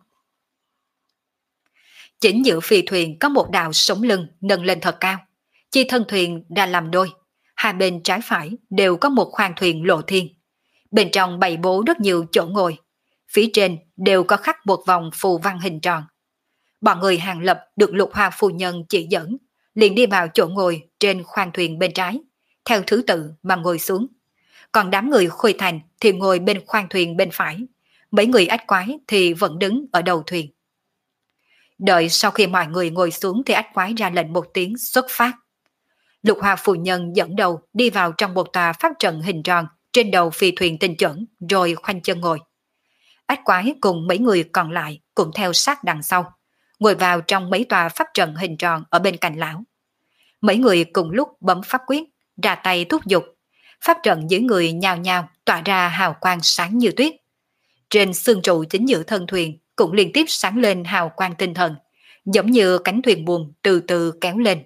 Chính giữa phi thuyền có một đạo sống lưng nâng lên thật cao, chia thân thuyền ra làm đôi, hai bên trái phải đều có một khoang thuyền lộ thiên. Bên trong bày bố rất nhiều chỗ ngồi, phía trên đều có khắc một vòng phù văn hình tròn. Bọn người Hàng Lập được Lục Hoa phu nhân chỉ dẫn, liền đi vào chỗ ngồi trên khoang thuyền bên trái, theo thứ tự mà ngồi xuống. Còn đám người Khôi Thành thì ngồi bên khoang thuyền bên phải, mấy người Ách Quái thì vẫn đứng ở đầu thuyền. Đợi sau khi mọi người ngồi xuống thì Ách Quái ra lệnh một tiếng xuất phát. Lục Hoa phu nhân dẫn đầu đi vào trong một tòa pháp trận hình tròn trên đầu phi thuyền tinh chuẩn, rồi khoanh chân ngồi. Ách Quái cùng mấy người còn lại cũng theo sát đằng sau, ngồi vào trong mấy tòa pháp trận hình tròn ở bên cạnh lão. Mấy người cùng lúc bấm pháp quyết, ra tay thúc giục. Pháp trận dưới người nhào nhào tỏa ra hào quang sáng như tuyết. Trên xương trụ chính giữa thân thuyền cũng liên tiếp sáng lên hào quang tinh thần, giống như cánh thuyền buồm từ từ kéo lên.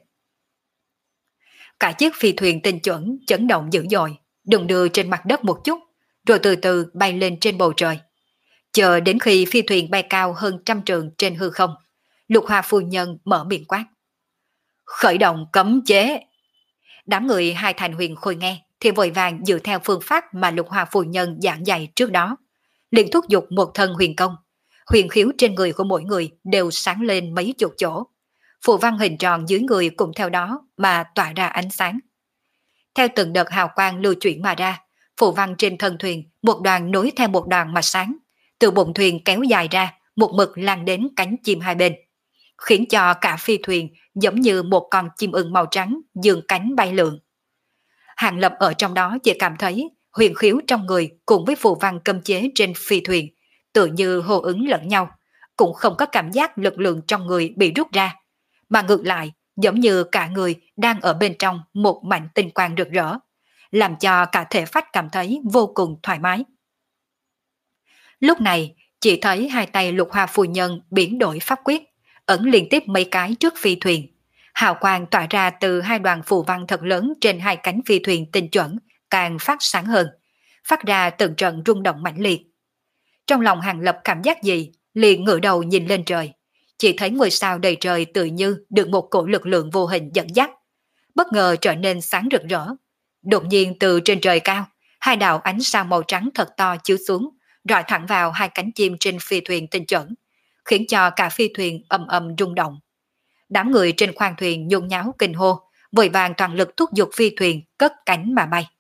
Cả chiếc phi thuyền tinh chuẩn chấn động dữ dội, đùng đưa trên mặt đất một chút, rồi từ từ bay lên trên bầu trời. Chờ đến khi phi thuyền bay cao hơn trăm trượng trên hư không, Lục Hoa phu nhân mở miệng quát. Khởi động cấm chế. Đám người hai thành huyền khôi nghe thì vội vàng dựa theo phương pháp mà Lục Hoa phu nhân giảng dạy trước đó, liền thúc giục một thân huyền công. Huyền khiếu trên người của mỗi người đều sáng lên mấy chục chỗ. Phù văn hình tròn dưới người cũng theo đó mà tỏa ra ánh sáng. Theo từng đợt hào quang lưu chuyển mà ra, phù văn trên thân thuyền một đoàn nối theo một đoàn mà sáng, từ bụng thuyền kéo dài ra, một mực lan đến cánh chim hai bên, khiến cho cả phi thuyền giống như một con chim ưng màu trắng dương cánh bay lượn. Hàng Lập ở trong đó chỉ cảm thấy huyền khiếu trong người cùng với phù văn cấm chế trên phi thuyền tự như hô ứng lẫn nhau, cũng không có cảm giác lực lượng trong người bị rút ra, mà ngược lại giống như cả người đang ở bên trong một mảnh tinh quang rực rỡ, làm cho cả thể phách cảm thấy vô cùng thoải mái. Lúc này, chỉ thấy hai tay Lục Hoa phu nhân biến đổi pháp quyết, ẩn liên tiếp mấy cái trước phi thuyền. Hào quang tỏa ra từ hai đoàn phù văn thật lớn trên hai cánh phi thuyền tinh chuẩn, càng phát sáng hơn, phát ra từng trận rung động mãnh liệt. Trong lòng Hàng Lập cảm giác gì, liền ngửa đầu nhìn lên trời. Chỉ thấy ngôi sao đầy trời tự như được một cổ lực lượng vô hình dẫn dắt, bất ngờ trở nên sáng rực rỡ. Đột nhiên từ trên trời cao, hai đạo ánh sao màu trắng thật to chiếu xuống, rọi thẳng vào hai cánh chim trên phi thuyền tinh chuẩn, khiến cho cả phi thuyền ầm ầm rung động. Đám người trên khoang thuyền nhôn nháo kinh hô, vội vàng toàn lực thúc giục phi thuyền cất cánh mà bay.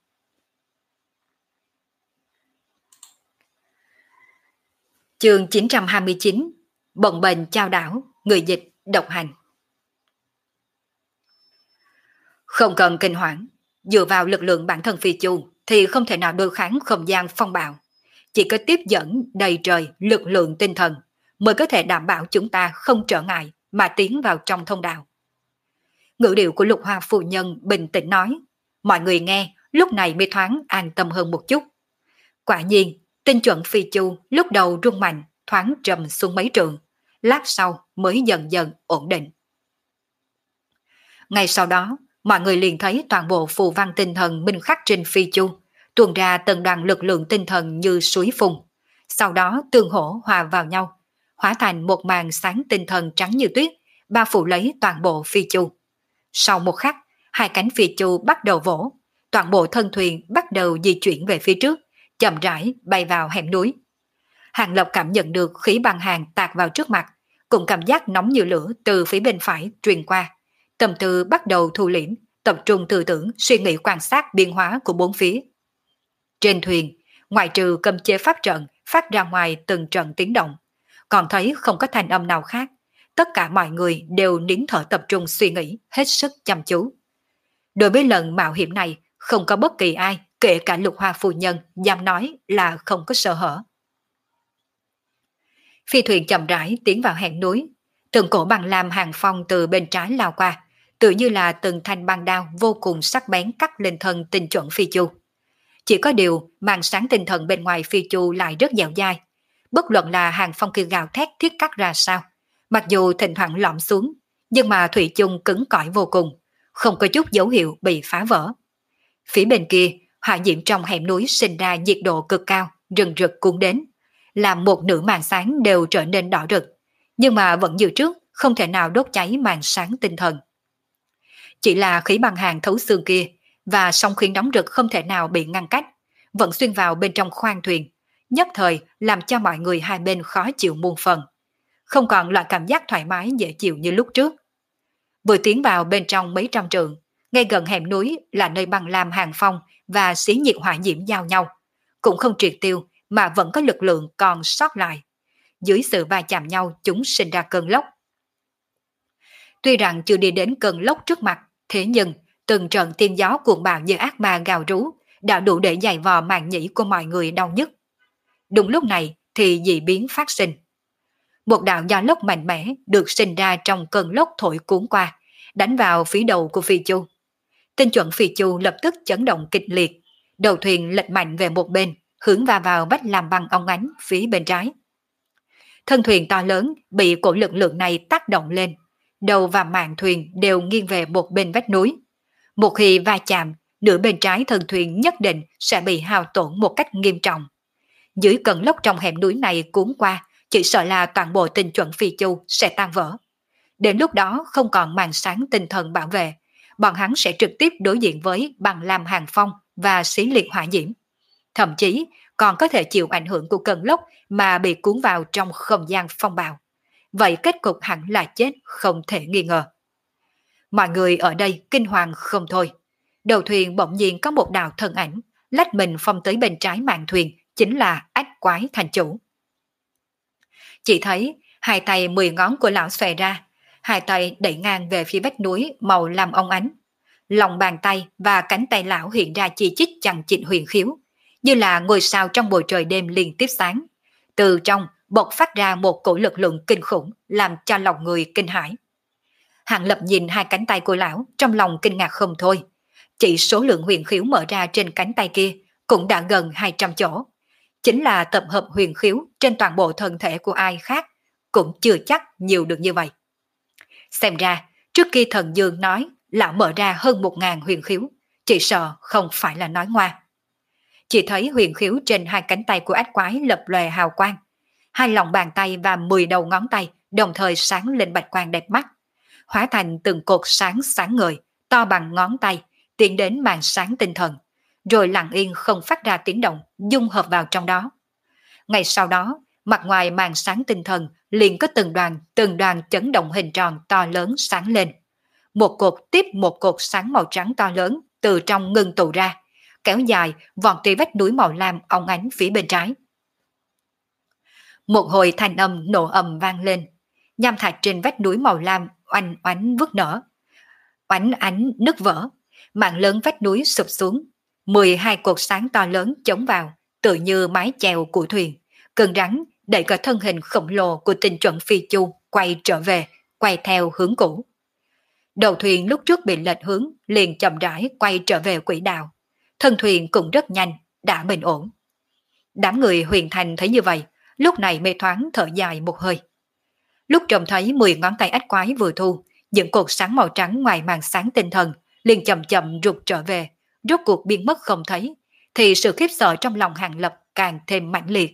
Chương chín trăm hai mươi chín. Bồng bềnh chao đảo, người dịch độc hành. Không cần kinh hoảng, dựa vào lực lượng bản thân phi chu thì không thể nào đối kháng không gian phong bạo. Chỉ có tiếp dẫn đầy trời lực lượng tinh thần mới có thể đảm bảo chúng ta không trở ngại mà tiến vào trong thông đạo. Ngữ điệu của Lục Hoa phu nhân bình tĩnh nói, mọi người nghe lúc này mới thoáng an tâm hơn một chút. Quả nhiên, tinh chuẩn phi chu lúc đầu rung mạnh, thoáng trầm xuống mấy trường, lát sau mới dần dần ổn định. Ngay sau đó, mọi người liền thấy toàn bộ phù văn tinh thần minh khắc trên phi chu, tuôn ra từng đoàn lực lượng tinh thần như suối phun, sau đó tương hỗ hòa vào nhau, hóa thành một màn sáng tinh thần trắng như tuyết, bao phủ lấy toàn bộ phi chu. Sau một khắc, hai cánh phi chu bắt đầu vỗ, toàn bộ thân thuyền bắt đầu di chuyển về phía trước, chậm rãi bay vào hẻm núi. Hàng Lập cảm nhận được khí băng hàng tạt vào trước mặt, cùng cảm giác nóng như lửa từ phía bên phải truyền qua. Tâm tư bắt đầu thu liễm, tập trung tư tưởng suy nghĩ quan sát biến hóa của bốn phía. Trên thuyền, ngoại trừ cấm chế pháp trận phát ra ngoài từng trận tiếng động, còn thấy không có thanh âm nào khác. Tất cả mọi người đều nín thở tập trung suy nghĩ, hết sức chăm chú. Đối với lần mạo hiểm này, không có bất kỳ ai, kể cả Lục Hoa phu nhân, dám nói là không có sơ hở. Phi thuyền chậm rãi tiến vào hẻm núi, từng cổ băng lam hàng phong từ bên trái lao qua, tự như là từng thanh băng đao vô cùng sắc bén cắt lên thân tinh chuẩn phi chu. Chỉ có điều, màn sáng tinh thần bên ngoài phi chu lại rất dẻo dai. Bất luận là hàng phong kia gào thét thiết cắt ra sao, mặc dù thỉnh thoảng lõm xuống, nhưng mà thủy chung cứng cỏi vô cùng, không có chút dấu hiệu bị phá vỡ. Phía bên kia, hỏa diễm trong hẻm núi sinh ra nhiệt độ cực cao, rừng rực cuốn đến, làm một nửa màn sáng đều trở nên đỏ rực, nhưng mà vẫn như trước, không thể nào đốt cháy màn sáng tinh thần. Chỉ là khí băng hàng thấu xương kia và sóng khí nóng rực không thể nào bị ngăn cách, vẫn xuyên vào bên trong khoang thuyền, nhất thời làm cho mọi người hai bên khó chịu muôn phần, không còn loại cảm giác thoải mái dễ chịu như lúc trước. Vừa tiến vào bên trong mấy trăm trượng, ngay gần hẻm núi là nơi băng lam hàng phong và xí nhiệt hỏa diễm giao nhau, cũng không triệt tiêu mà vẫn có lực lượng còn sót lại. Dưới sự va chạm nhau chúng sinh ra cơn lốc. Tuy rằng chưa đi đến cơn lốc trước mặt, thế nhưng từng trận tiên gió cuồng bạo như ác ma gào rú đã đủ để dày vò màng nhĩ của mọi người đau nhức. Đúng lúc này thì dị biến phát sinh. Một đạo gió lốc mạnh mẽ được sinh ra trong cơn lốc thổi cuốn qua, đánh vào phía đầu của phi chu. Tinh chuẩn phi chu lập tức chấn động kịch liệt, đầu thuyền lệch mạnh về một bên, hướng va vào vách làm băng óng ánh phía bên trái. Thân thuyền to lớn bị cổ lực lượng này tác động lên, đầu và mạn thuyền đều nghiêng về một bên vách núi. Một khi va chạm, nửa bên trái thân thuyền nhất định sẽ bị hao tổn một cách nghiêm trọng. Dưới cơn lốc trong hẻm núi này cuốn qua, chỉ sợ là toàn bộ tinh chuẩn phi chu sẽ tan vỡ. Đến lúc đó không còn màn sáng tinh thần bảo vệ, bọn hắn sẽ trực tiếp đối diện với băng lam hàng phong và xí liệt hỏa diễm. Thậm chí còn có thể chịu ảnh hưởng của cơn lốc mà bị cuốn vào trong không gian phong bạo. Vậy kết cục hẳn là chết không thể nghi ngờ. Mọi người ở đây kinh hoàng không thôi. Đầu thuyền bỗng nhiên có một đạo thân ảnh, lách mình phong tới bên trái mạn thuyền, chính là ách quái thành chủ. Chỉ thấy hai tay mười ngón của lão xòe ra, hai tay đẩy ngang về phía vách núi màu lam óng ánh. Lòng bàn tay và cánh tay lão hiện ra chi chít chằng chịt huyền khiếu, như là ngôi sao trong bầu trời đêm liên tiếp sáng. Từ trong bộc phát ra một cổ lực lượng kinh khủng, làm cho lòng người kinh hãi. Hàng Lập nhìn hai cánh tay của lão, trong lòng kinh ngạc không thôi. Chỉ số lượng huyền khiếu mở ra trên cánh tay kia cũng đã gần hai trăm chỗ. chính là tập hợp huyền khiếu trên toàn bộ thân thể của ai khác, cũng chưa chắc nhiều được như vậy. Xem ra, trước khi thần Dương nói lão mở ra hơn một ngàn huyền khiếu, chỉ sợ không phải là nói ngoa. Chỉ thấy huyền khiếu trên hai cánh tay của ách quái lập lòe hào quang. Hai lòng bàn tay và mười đầu ngón tay đồng thời sáng lên bạch quang đẹp mắt, hóa thành từng cột sáng sáng ngời, to bằng ngón tay, tiến đến màn sáng tinh thần, rồi lặng yên không phát ra tiếng động, dung hợp vào trong đó. Ngay sau đó, mặt ngoài màn sáng tinh thần liền có từng đoàn, từng đoàn chấn động hình tròn to lớn sáng lên. Một cột tiếp một cột sáng màu trắng to lớn từ trong ngưng tụ ra, kéo dài vọt tới vách núi màu lam óng ánh phía bên trái. Một hồi thanh âm nổ ầm vang lên, nham thạch trên vách núi màu lam oanh oánh vứt nở, oánh ánh nứt vỡ, mảng lớn vách núi sụp xuống, mười hai cột sáng to lớn chống vào, tự như mái chèo của thuyền, cứng rắn đẩy cả thân hình khổng lồ của Tinh Chuẩn Phi Chu quay trở về, quay theo hướng cũ. Đầu thuyền lúc trước bị lệch hướng liền chậm rãi quay trở về quỹ đạo, thân thuyền cũng rất nhanh, đã bình ổn. Đám người Huyền Thành thấy như vậy, lúc này mê thoáng thở dài một hơi. Lúc trông thấy mười ngón tay ách quái vừa thu, những cột sáng màu trắng ngoài màn sáng tinh thần liền chậm chậm rụt trở về, rốt cuộc biến mất không thấy, thì sự khiếp sợ trong lòng Hàng Lập càng thêm mãnh liệt.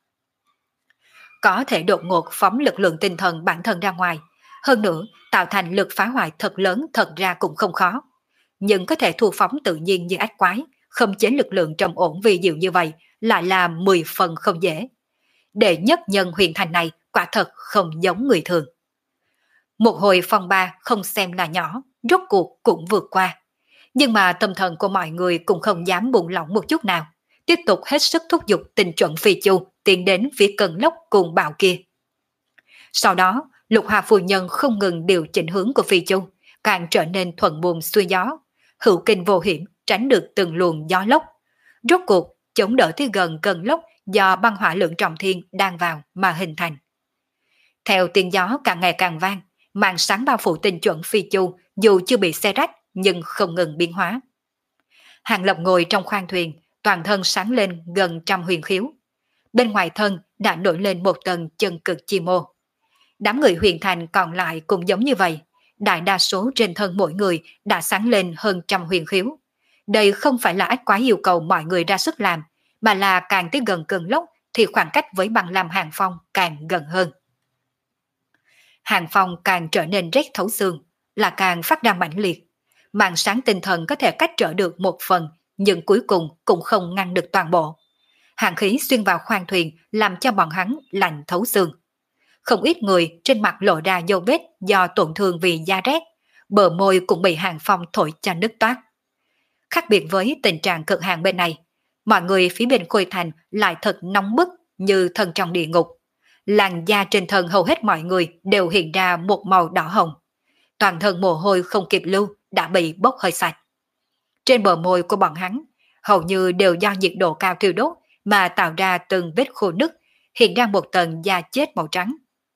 Có thể đột ngột phóng lực lượng tinh thần bản thân ra ngoài, hơn nữa tạo thành lực phá hoại thật lớn thật ra cũng không khó. Nhưng có thể thu phóng tự nhiên như ách quái, không chế lực lượng trầm ổn vi diệu như vậy lại là mười phần không dễ. Đệ nhất nhân Huyền Thành này quả thật không giống người thường. Một hồi phong ba không xem là nhỏ, rốt cuộc cũng vượt qua. Nhưng mà tâm thần của mọi người cũng không dám buông lỏng một chút nào, tiếp tục hết sức thúc giục Tinh Chuẩn Phi Chu tiến đến phía cơn lốc cuồng bạo kia. Sau đó, Lục Hà phu nhân không ngừng điều chỉnh hướng của Phi Chu, càng trở nên thuận buồm xuôi gió, hữu kinh vô hiểm, tránh được từng luồng gió lốc. Rốt cuộc chống đỡ tới gần cơn lốc do băng hỏa lượng trọng thiên đang vào mà hình thành. Theo tiếng gió càng ngày càng vang, màn sáng bao phủ Tinh Chuẩn Phi Chu dù chưa bị xé rách nhưng không ngừng biến hóa. Hàng Lập ngồi trong khoang thuyền, toàn thân sáng lên gần trăm huyền khiếu. Bên ngoài thân đã nổi lên một tầng chân cực chi mô. Đám người Huyền Thành còn lại cũng giống như vậy, đại đa số trên thân mỗi người đã sáng lên hơn trăm huyền khiếu. Đây không phải là ách quái yêu cầu mọi người ra sức làm, mà là càng tới gần cơn lốc thì khoảng cách với băng lam Hàng Phong càng gần hơn. Hàng Phong càng trở nên rét thấu xương, là càng phát ra mãnh liệt. Màn sáng tinh thần có thể cách trở được một phần, nhưng cuối cùng cũng không ngăn được toàn bộ. Hàn khí xuyên vào khoang thuyền làm cho bọn hắn lạnh thấu xương. Không ít người trên mặt lộ ra dấu vết do tổn thương vì da rét, bờ môi cũng bị Hàng Phong thổi cho nứt toát. Khác biệt với tình trạng cực hạn bên này, mọi người phía bên Khôi Thành lại thật nóng bức như thân trong địa ngục. Làn da trên thân hầu hết mọi người đều hiện ra một màu đỏ hồng. Toàn thân mồ hôi không kịp lưu đã bị bốc hơi sạch. Trên bờ môi của bọn hắn hầu như đều do nhiệt độ cao thiêu đốt mà tạo ra từng vết khô nứt, hiện ra một tầng da chết màu trắng.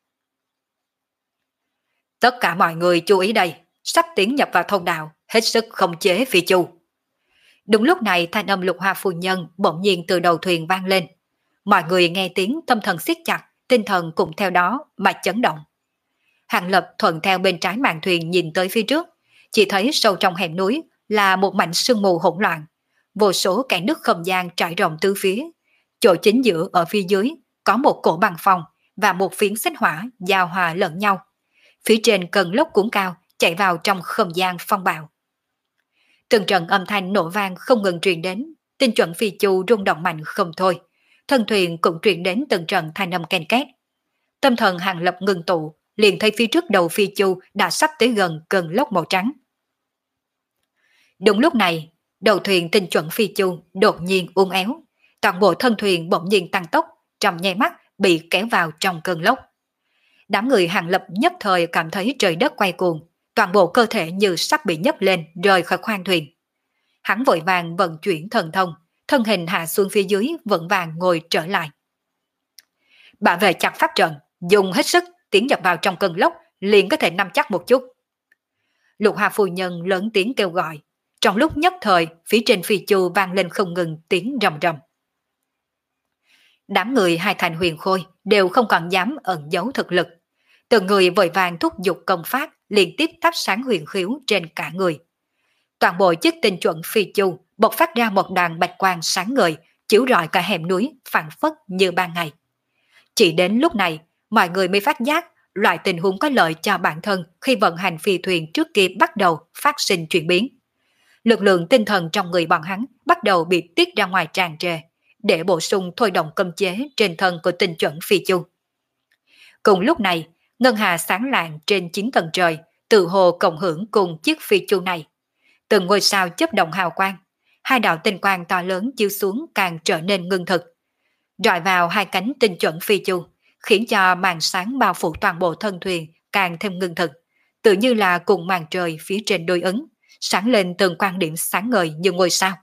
Tất cả mọi người chú ý đây, sắp tiến nhập vào thông đạo, hết sức khống chế Phi Chu. Đúng lúc này thanh âm Lục Hoa phu nhân bỗng nhiên từ đầu thuyền vang lên. Mọi người nghe tiếng tâm thần siết chặt, tinh thần cũng theo đó mà chấn động. Hàng Lập thuận theo bên trái màn thuyền nhìn tới phía trước, chỉ thấy sâu trong hẻm núi là một mảnh sương mù hỗn loạn, vô số kẽ nứt không gian trải rộng tứ phía. Chỗ chính giữa ở phía dưới có một cổ băng phong và một phiến xích hỏa giao hòa lẫn nhau. Phía trên cơn lốc cuốn cao chạy vào trong không gian phong bạo. Từng trận âm thanh nổ vang không ngừng truyền đến, Tinh Chuẩn Phi Chu rung động mạnh không thôi. Thân thuyền cũng truyền đến từng trận thanh âm ken két. Tâm thần Hàng Lập ngừng tụ, liền thấy phía trước đầu Phi Chu đã sắp tới gần cơn lốc màu trắng. Đúng lúc này, đầu thuyền Tinh Chuẩn Phi Chu đột nhiên uốn éo, toàn bộ thân thuyền bỗng nhiên tăng tốc, trong nháy mắt bị kéo vào trong cơn lốc. Đám người Hàng Lập nhất thời cảm thấy trời đất quay cuồng, toàn bộ cơ thể như sắp bị nhấc lên rời khỏi khoang thuyền. Hắn vội vàng vận chuyển thần thông, thân hình hạ xuống phía dưới vững vàng ngồi trở lại. Bảo vệ chặt pháp trận, dùng hết sức tiến nhập vào trong cơn lốc, liền có thể nắm chắc một chút. Lục Hà phu nhân lớn tiếng kêu gọi, trong lúc nhất thời phía trên Phi Chu vang lên không ngừng tiếng rầm rầm. Đám người hai thành huyền khôi đều không còn dám ẩn giấu thực lực. Từng người vội vàng thúc giục công pháp liên tiếp thắp sáng huyền khiếu trên cả người. Toàn bộ chiếc tinh chuẩn phi chu bộc phát ra một đoàn bạch quang sáng ngời, chiếu rọi cả hẻm núi phảng phất như ban ngày. Chỉ đến lúc này, mọi người mới phát giác loại tình huống có lợi cho bản thân khi vận hành phi thuyền trước kia bắt đầu phát sinh chuyển biến. Lực lượng tinh thần trong người bọn hắn bắt đầu bị tiết ra ngoài tràn trề, để bổ sung thôi động cấm chế trên thân của tinh chuẩn phi chu. Cùng lúc này, ngân hà sáng lạng trên chín tầng trời, tự hồ cộng hưởng cùng chiếc phi chu này. Từng ngôi sao chớp động hào quang, hai đạo tinh quang to lớn chiếu xuống càng trở nên ngưng thực, rọi vào hai cánh tinh chuẩn phi chu, khiến cho màn sáng bao phủ toàn bộ thân thuyền càng thêm ngưng thực, tự như là cùng màn trời phía trên đối ứng, sáng lên từng quan điểm sáng ngời như ngôi sao.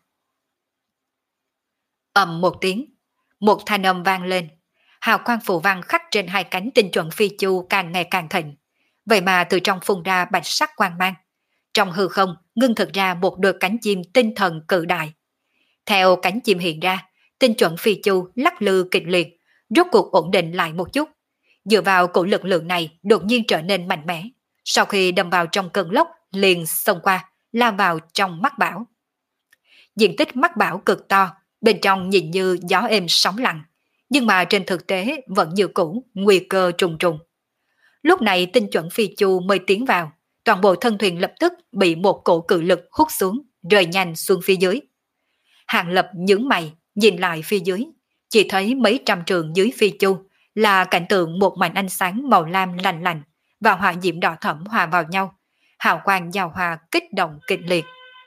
Ầm một tiếng, một thanh âm vang lên, hào quang phù văn khắc trên hai cánh tinh chuẩn phi chu càng ngày càng thịnh, vậy mà từ trong phun ra bạch sắc quang mang. Trong hư không ngưng thực ra một đôi cánh chim tinh thần cự đại. Theo cánh chim hiện ra, tinh chuẩn phi chu lắc lư kịch liệt, rốt cuộc ổn định lại một chút. Dựa vào cổ lực lượng này đột nhiên trở nên mạnh mẽ. Sau khi đâm vào trong cơn lốc liền xông qua, lao vào trong mắt bão. Diện tích mắt bão cực to, bên trong nhìn như gió êm sóng lặng, nhưng mà trên thực tế vẫn như cũ, nguy cơ trùng trùng. Lúc này tinh chuẩn phi chu mới tiến vào, toàn bộ thân thuyền lập tức bị một cổ cự lực hút xuống, rơi nhanh xuống phía dưới. Hàng Lập nhướng mày, nhìn lại phía dưới, chỉ thấy mấy trăm trường dưới phi chu là cảnh tượng một mảnh ánh sáng màu lam lạnh lạnh và hỏa diễm đỏ thẫm hòa vào nhau, hào quang giao hòa kích động kịch liệt.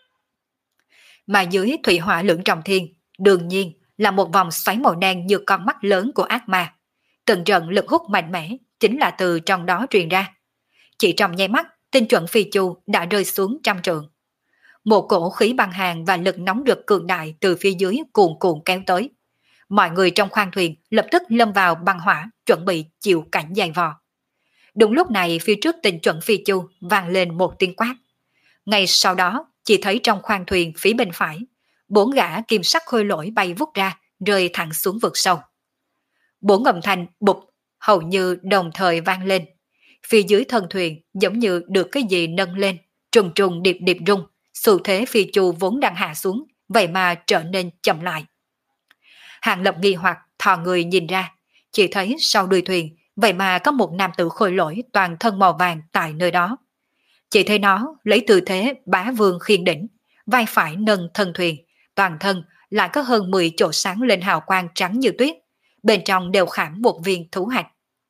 Mà dưới thủy hỏa lưỡng trọng thiên, đương nhiên là một vòng xoáy màu đen như con mắt lớn của ác ma. Từng trận lực hút mạnh mẽ chính là từ trong đó truyền ra. Chỉ trong nháy mắt, tinh chuẩn phi chu đã rơi xuống trăm trượng. Một cổ khí băng hàng và lực nóng rực cường đại từ phía dưới cuồn cuộn kéo tới. Mọi người trong khoang thuyền lập tức lâm vào băng hỏa, chuẩn bị chịu cảnh dày vò. Đúng lúc này phía trước tinh chuẩn phi chu vang lên một tiếng quát. Ngay sau đó, chỉ thấy trong khoang thuyền phía bên phải, bốn gã kim sắc khôi lỗi bay vút ra, rơi thẳng xuống vực sâu. Bốn âm thanh bụp hầu như đồng thời vang lên. Phía dưới thân thuyền giống như được cái gì nâng lên, trùng trùng điệp điệp rung, xu thế phi chu vốn đang hạ xuống, vậy mà trở nên chậm lại. Hàng Lập nghi hoặc thò người nhìn ra, chỉ thấy sau đuôi thuyền, vậy mà có một nam tử khôi lỗi toàn thân màu vàng tại nơi đó. Chỉ thấy nó lấy tư thế bá vương khiên đỉnh, vai phải nâng thân thuyền, toàn thân lại có hơn mười chỗ sáng lên hào quang trắng như tuyết, bên trong đều khảm một viên thú hạch.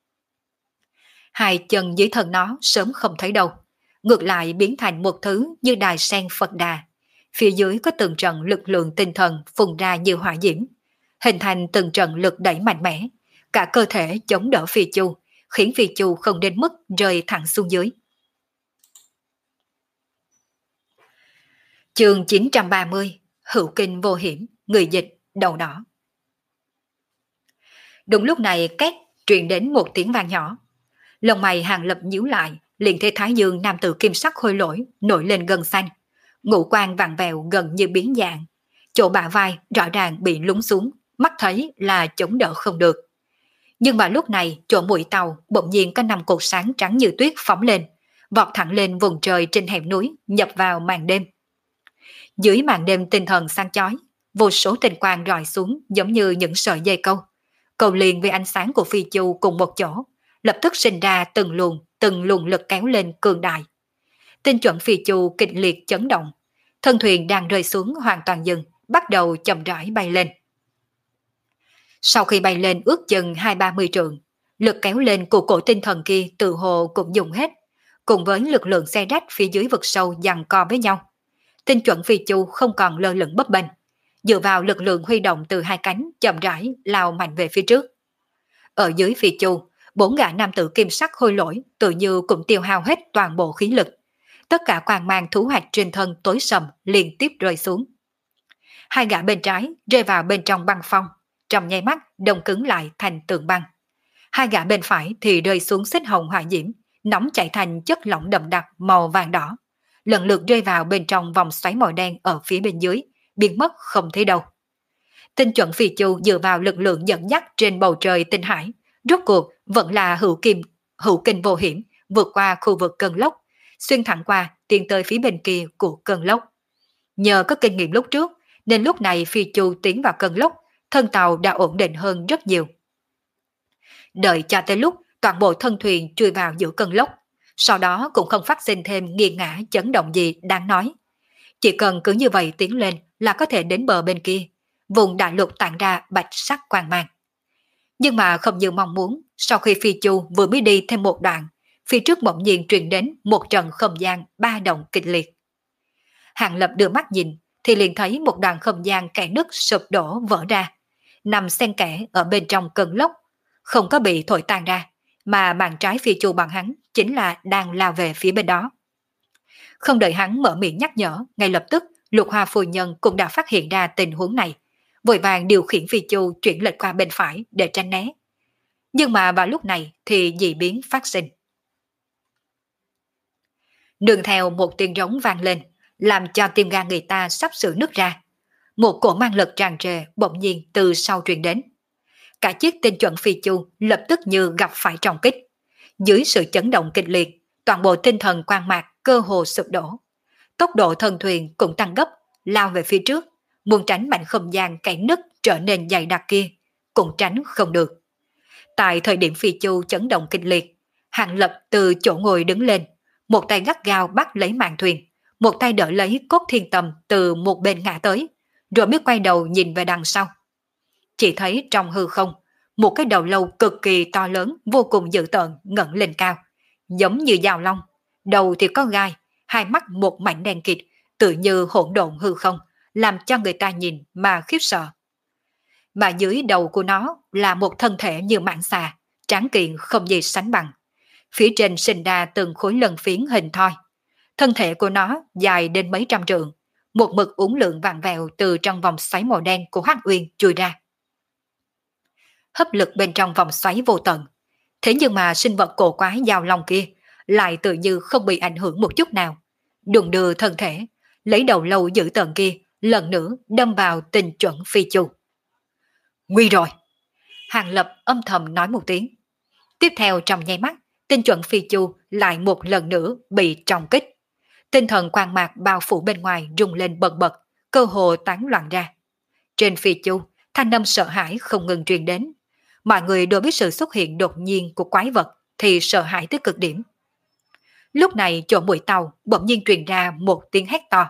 Hai chân dưới thân nó sớm không thấy đâu, ngược lại biến thành một thứ như đài sen Phật Đà. Phía dưới có từng trận lực lượng tinh thần phun ra như hỏa diễm, hình thành từng trận lực đẩy mạnh mẽ, cả cơ thể chống đỡ phi chu, khiến phi chu không đến mức rơi thẳng xuống dưới. Chương chín trăm ba mươi, Hữu Kinh Vô Hiểm, người dịch, đầu đỏ. Đúng lúc này két truyền đến một tiếng vang nhỏ. Lông mày Hàng Lập nhíu lại, liền thấy Thái Dương nam tử kim sắc khôi lỗi nổi lên gần xanh, ngũ quan vặn vẹo gần như biến dạng, chỗ bả vai rõ ràng bị lún xuống, mắt thấy là chống đỡ không được. Nhưng mà lúc này chỗ mũi tàu bỗng nhiên có năm cột sáng trắng như tuyết phóng lên, vọt thẳng lên vùng trời trên hẻm núi, nhập vào màn đêm. Dưới màn đêm tinh thần sáng chói, vô số tinh quang rọi xuống giống như những sợi dây câu, cầu liền với ánh sáng của phi chu cùng một chỗ, lập tức sinh ra từng luồng, từng luồng lực kéo lên cường đại. Tinh chuẩn phi chu kịch liệt chấn động, thân thuyền đang rơi xuống hoàn toàn dừng, bắt đầu chậm rãi bay lên. Sau khi bay lên ước chừng hai ba mươi trượng, lực kéo lên của cổ tinh thần kia tự hồ cũng dùng hết, cùng với lực lượng xe rách phía dưới vực sâu giằng co với nhau. Tinh chuẩn phi chu không còn lơ lửng bấp bênh, dựa vào lực lượng huy động từ hai cánh chậm rãi lao mạnh về phía trước. Ở dưới phi chu, bốn gã nam tử kim sắc khôi lỗi tự như cũng tiêu hao hết toàn bộ khí lực. Tất cả quang mang thú hạch trên thân tối sầm liên tiếp rơi xuống. Hai gã bên trái rơi vào bên trong băng phong, trong nháy mắt đông cứng lại thành tượng băng. Hai gã bên phải thì rơi xuống xích hồng hỏa diễm, nóng chảy thành chất lỏng đậm đặc màu vàng đỏ, lần lượt rơi vào bên trong vòng xoáy màu đen ở phía bên dưới, biến mất không thấy đâu. Tinh chuẩn phi chu dựa vào lực lượng dẫn dắt trên bầu trời tinh hải, rốt cuộc vẫn là hữu kim, hữu kinh vô hiểm, vượt qua khu vực cơn lốc, xuyên thẳng qua tiến tới phía bên kia của cơn lốc. Nhờ có kinh nghiệm lúc trước, nên lúc này phi chu tiến vào cơn lốc, thân tàu đã ổn định hơn rất nhiều. Đợi cho tới lúc toàn bộ thân thuyền chui vào giữa cơn lốc, sau đó cũng không phát sinh thêm nghiêng ngã chấn động gì đáng nói. Chỉ cần cứ như vậy tiến lên là có thể đến bờ bên kia, vùng đại lục tản ra bạch sắc quang mang. Nhưng mà không như mong muốn, sau khi phi chu vừa mới đi thêm một đoạn, phía trước bỗng nhiên truyền đến một trận không gian ba động kịch liệt. Hàng Lập đưa mắt nhìn, thì liền thấy một đoạn không gian kẽ nứt sụp đổ vỡ ra, nằm xen kẽ ở bên trong cơn lốc, không có bị thổi tan ra, mà bàn trái phi chu bằng hắn chính là đang lao về phía bên đó. Không đợi hắn mở miệng nhắc nhở, ngay lập tức Lục Hoa phu nhân cũng đã phát hiện ra tình huống này, vội vàng điều khiển phi chu chuyển lệch qua bên phải để tránh né. Nhưng mà vào lúc này thì dị biến phát sinh. Nương theo một tiếng rống vang lên, làm cho tim gan người ta sắp sửa nứt ra. Một cổ mang lực tràn trề bỗng nhiên từ sau truyền đến. Cả chiếc tinh chuẩn phi chu lập tức như gặp phải trọng kích. Dưới sự chấn động kịch liệt, toàn bộ tinh thần quang mạc cơ hồ sụp đổ. Tốc độ thân thuyền cũng tăng gấp, lao về phía trước, muốn tránh mảnh không gian kẽ nứt trở nên dày đặc kia, cũng tránh không được. Tại thời điểm phi chu chấn động kịch liệt, Hàng Lập từ chỗ ngồi đứng lên, một tay gắt gao bắt lấy màn thuyền, một tay đỡ lấy cốt thiên tầm từ một bên ngã tới, rồi mới quay đầu nhìn về đằng sau. Chỉ thấy trong hư không, một cái đầu lâu cực kỳ to lớn, vô cùng dữ tợn ngẩng lên cao, giống như dao long, đầu thì có gai, hai mắt một mảnh đen kịt, tự như hỗn độn hư không, làm cho người ta nhìn mà khiếp sợ. Mà dưới đầu của nó là một thân thể như mãng xà, tráng kiện không gì sánh bằng. Phía trên sinh ra từng khối lân phiến hình thoi. Thân thể của nó dài đến mấy trăm trượng, một mực uốn lượn vặn vẹo từ trong vòng xoáy màu đen của Hắc Uyên chui ra. Hấp lực bên trong vòng xoáy vô tận. Thế nhưng mà sinh vật cổ quái giao long kia lại tự như không bị ảnh hưởng một chút nào. Đùng đưa thân thể, lấy đầu lâu dữ tợn kia lần nữa đâm vào tinh chuẩn phi chu. Nguy rồi! Hàng Lập âm thầm nói một tiếng. Tiếp theo trong nháy mắt, tinh chuẩn phi chu lại một lần nữa bị trọng kích. Tinh thần quang mạc bao phủ bên ngoài rung lên bần bật, cơ hồ tán loạn ra. Trên phi chu, thanh âm sợ hãi không ngừng truyền đến. Mọi người đối với sự xuất hiện đột nhiên của quái vật thì sợ hãi tới cực điểm. Lúc này chỗ mũi tàu bỗng nhiên truyền ra một tiếng hét to.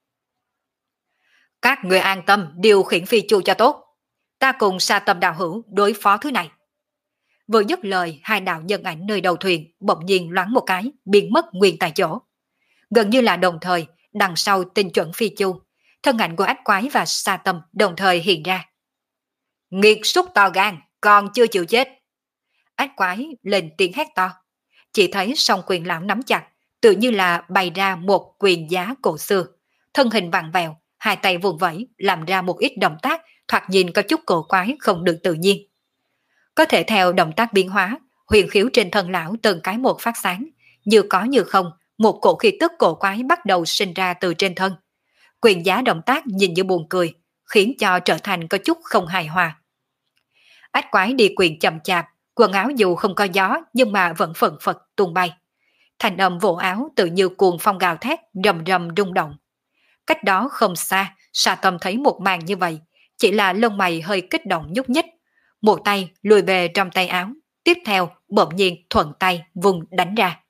Các người an tâm điều khiển phi chu cho tốt. Ta cùng Sa Tâm đạo hữu đối phó thứ này. Vừa dứt lời, hai đạo nhân ảnh nơi đầu thuyền bỗng nhiên loáng một cái, biến mất nguyên tại chỗ. Gần như là đồng thời, đằng sau tinh chuẩn phi chu, thân ảnh của Ách Quái và Sa Tâm đồng thời hiện ra. Nghiệt súc to gan, còn chưa chịu chết. Ách Quái lên tiếng hét to. Chỉ thấy song quyền lão nắm chặt, tự như là bày ra một quyền giá cổ xưa. Thân hình vặn vẹo, hai tay vùng vẫy, làm ra một ít động tác, thoạt nhìn có chút cổ quái không được tự nhiên. Có thể theo động tác biến hóa, huyền khiếu trên thân lão từng cái một phát sáng, như có như không, một cổ khí tức cổ quái bắt đầu sinh ra từ trên thân. Quyền giá động tác nhìn như buồn cười, khiến cho trở thành có chút không hài hòa. Ách Quái đi quyền chậm chạp, quần áo dù không có gió nhưng mà vẫn phần phật tung bay. Thành âm vỗ áo tự như cuồng phong gào thét, rầm rầm rung động. Cách đó không xa, Sa Tâm thấy một màn như vậy, chỉ là lông mày hơi kích động nhúc nhích, một tay lùi về trong tay áo, tiếp theo bỗng nhiên thuận tay vùng đánh ra.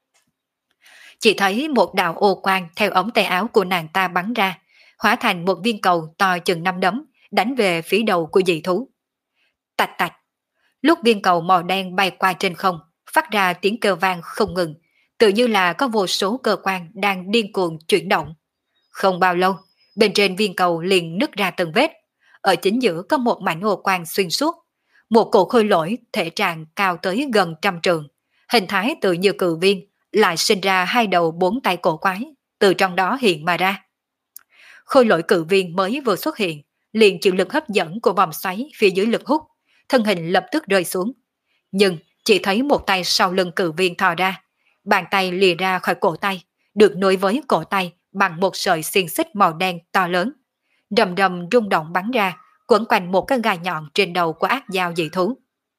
Chỉ thấy một đạo ô quang theo ống tay áo của nàng ta bắn ra, hóa thành một viên cầu to chừng năm đấm, đánh về phía đầu của dị thú. Tạch tạch, lúc viên cầu màu đen bay qua trên không, phát ra tiếng kêu vang không ngừng, tự như là có vô số cơ quan đang điên cuồng chuyển động. Không bao lâu, bên trên viên cầu liền nứt ra từng vết, ở chính giữa có một mảnh ô quang xuyên suốt, một cổ khôi lỗi thể trạng cao tới gần trăm trượng, hình thái tự như cự viên, lại sinh ra hai đầu bốn tay cổ quái, từ trong đó hiện mà ra. Khôi lỗi cự viên mới vừa xuất hiện, liền chịu lực hấp dẫn của vòng xoáy phía dưới lực hút, thân hình lập tức rơi xuống. Nhưng chỉ thấy một tay sau lưng cự viên thò ra, bàn tay lìa ra khỏi cổ tay, được nối với cổ tay bằng một sợi xiềng xích màu đen to lớn. Rầm rầm rung động bắn ra, quấn quanh một cái gai nhọn trên đầu của ác dao dị thú.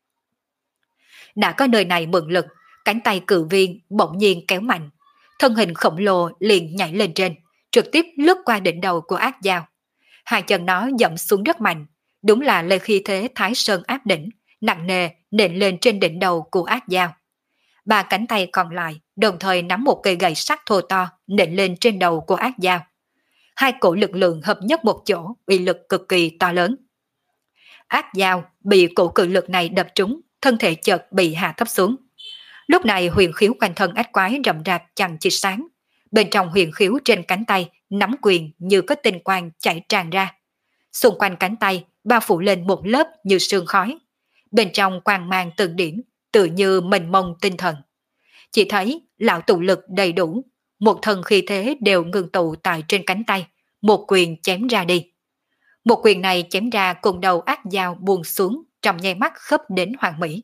Đã có nơi này mượn lực, cánh tay cự viên bỗng nhiên kéo mạnh, thân hình khổng lồ liền nhảy lên trên, trực tiếp lướt qua đỉnh đầu của ác dao. Hai chân nó dẫm xuống rất mạnh, đúng là lời khí thế Thái Sơn áp đỉnh, nặng nề nện lên trên đỉnh đầu của ác dao. Ba cánh tay còn lại đồng thời nắm một cây gậy sắt thô to nện lên trên đầu của ác dao. Hai cổ lực lượng hợp nhất một chỗ, uy lực cực kỳ to lớn. Ác dao bị cổ cự lực này đập trúng, thân thể chợt bị hạ thấp xuống. Lúc này huyền khiếu quanh thân ác quái rậm rạp chẳng chịt sáng. Bên trong huyền khiếu trên cánh tay nắm quyền như có tinh quang chảy tràn ra. Xung quanh cánh tay bao phủ lên một lớp như sương khói. Bên trong quang mang từng điểm, tự như mênh mông tinh thần. Chỉ thấy lão tụ lực đầy đủ, một thân khí thế đều ngừng tụ tại trên cánh tay, một quyền chém ra đi. Một quyền này chém ra cùng đầu ác dao buông xuống, trong nháy mắt khớp đến hoàn mỹ.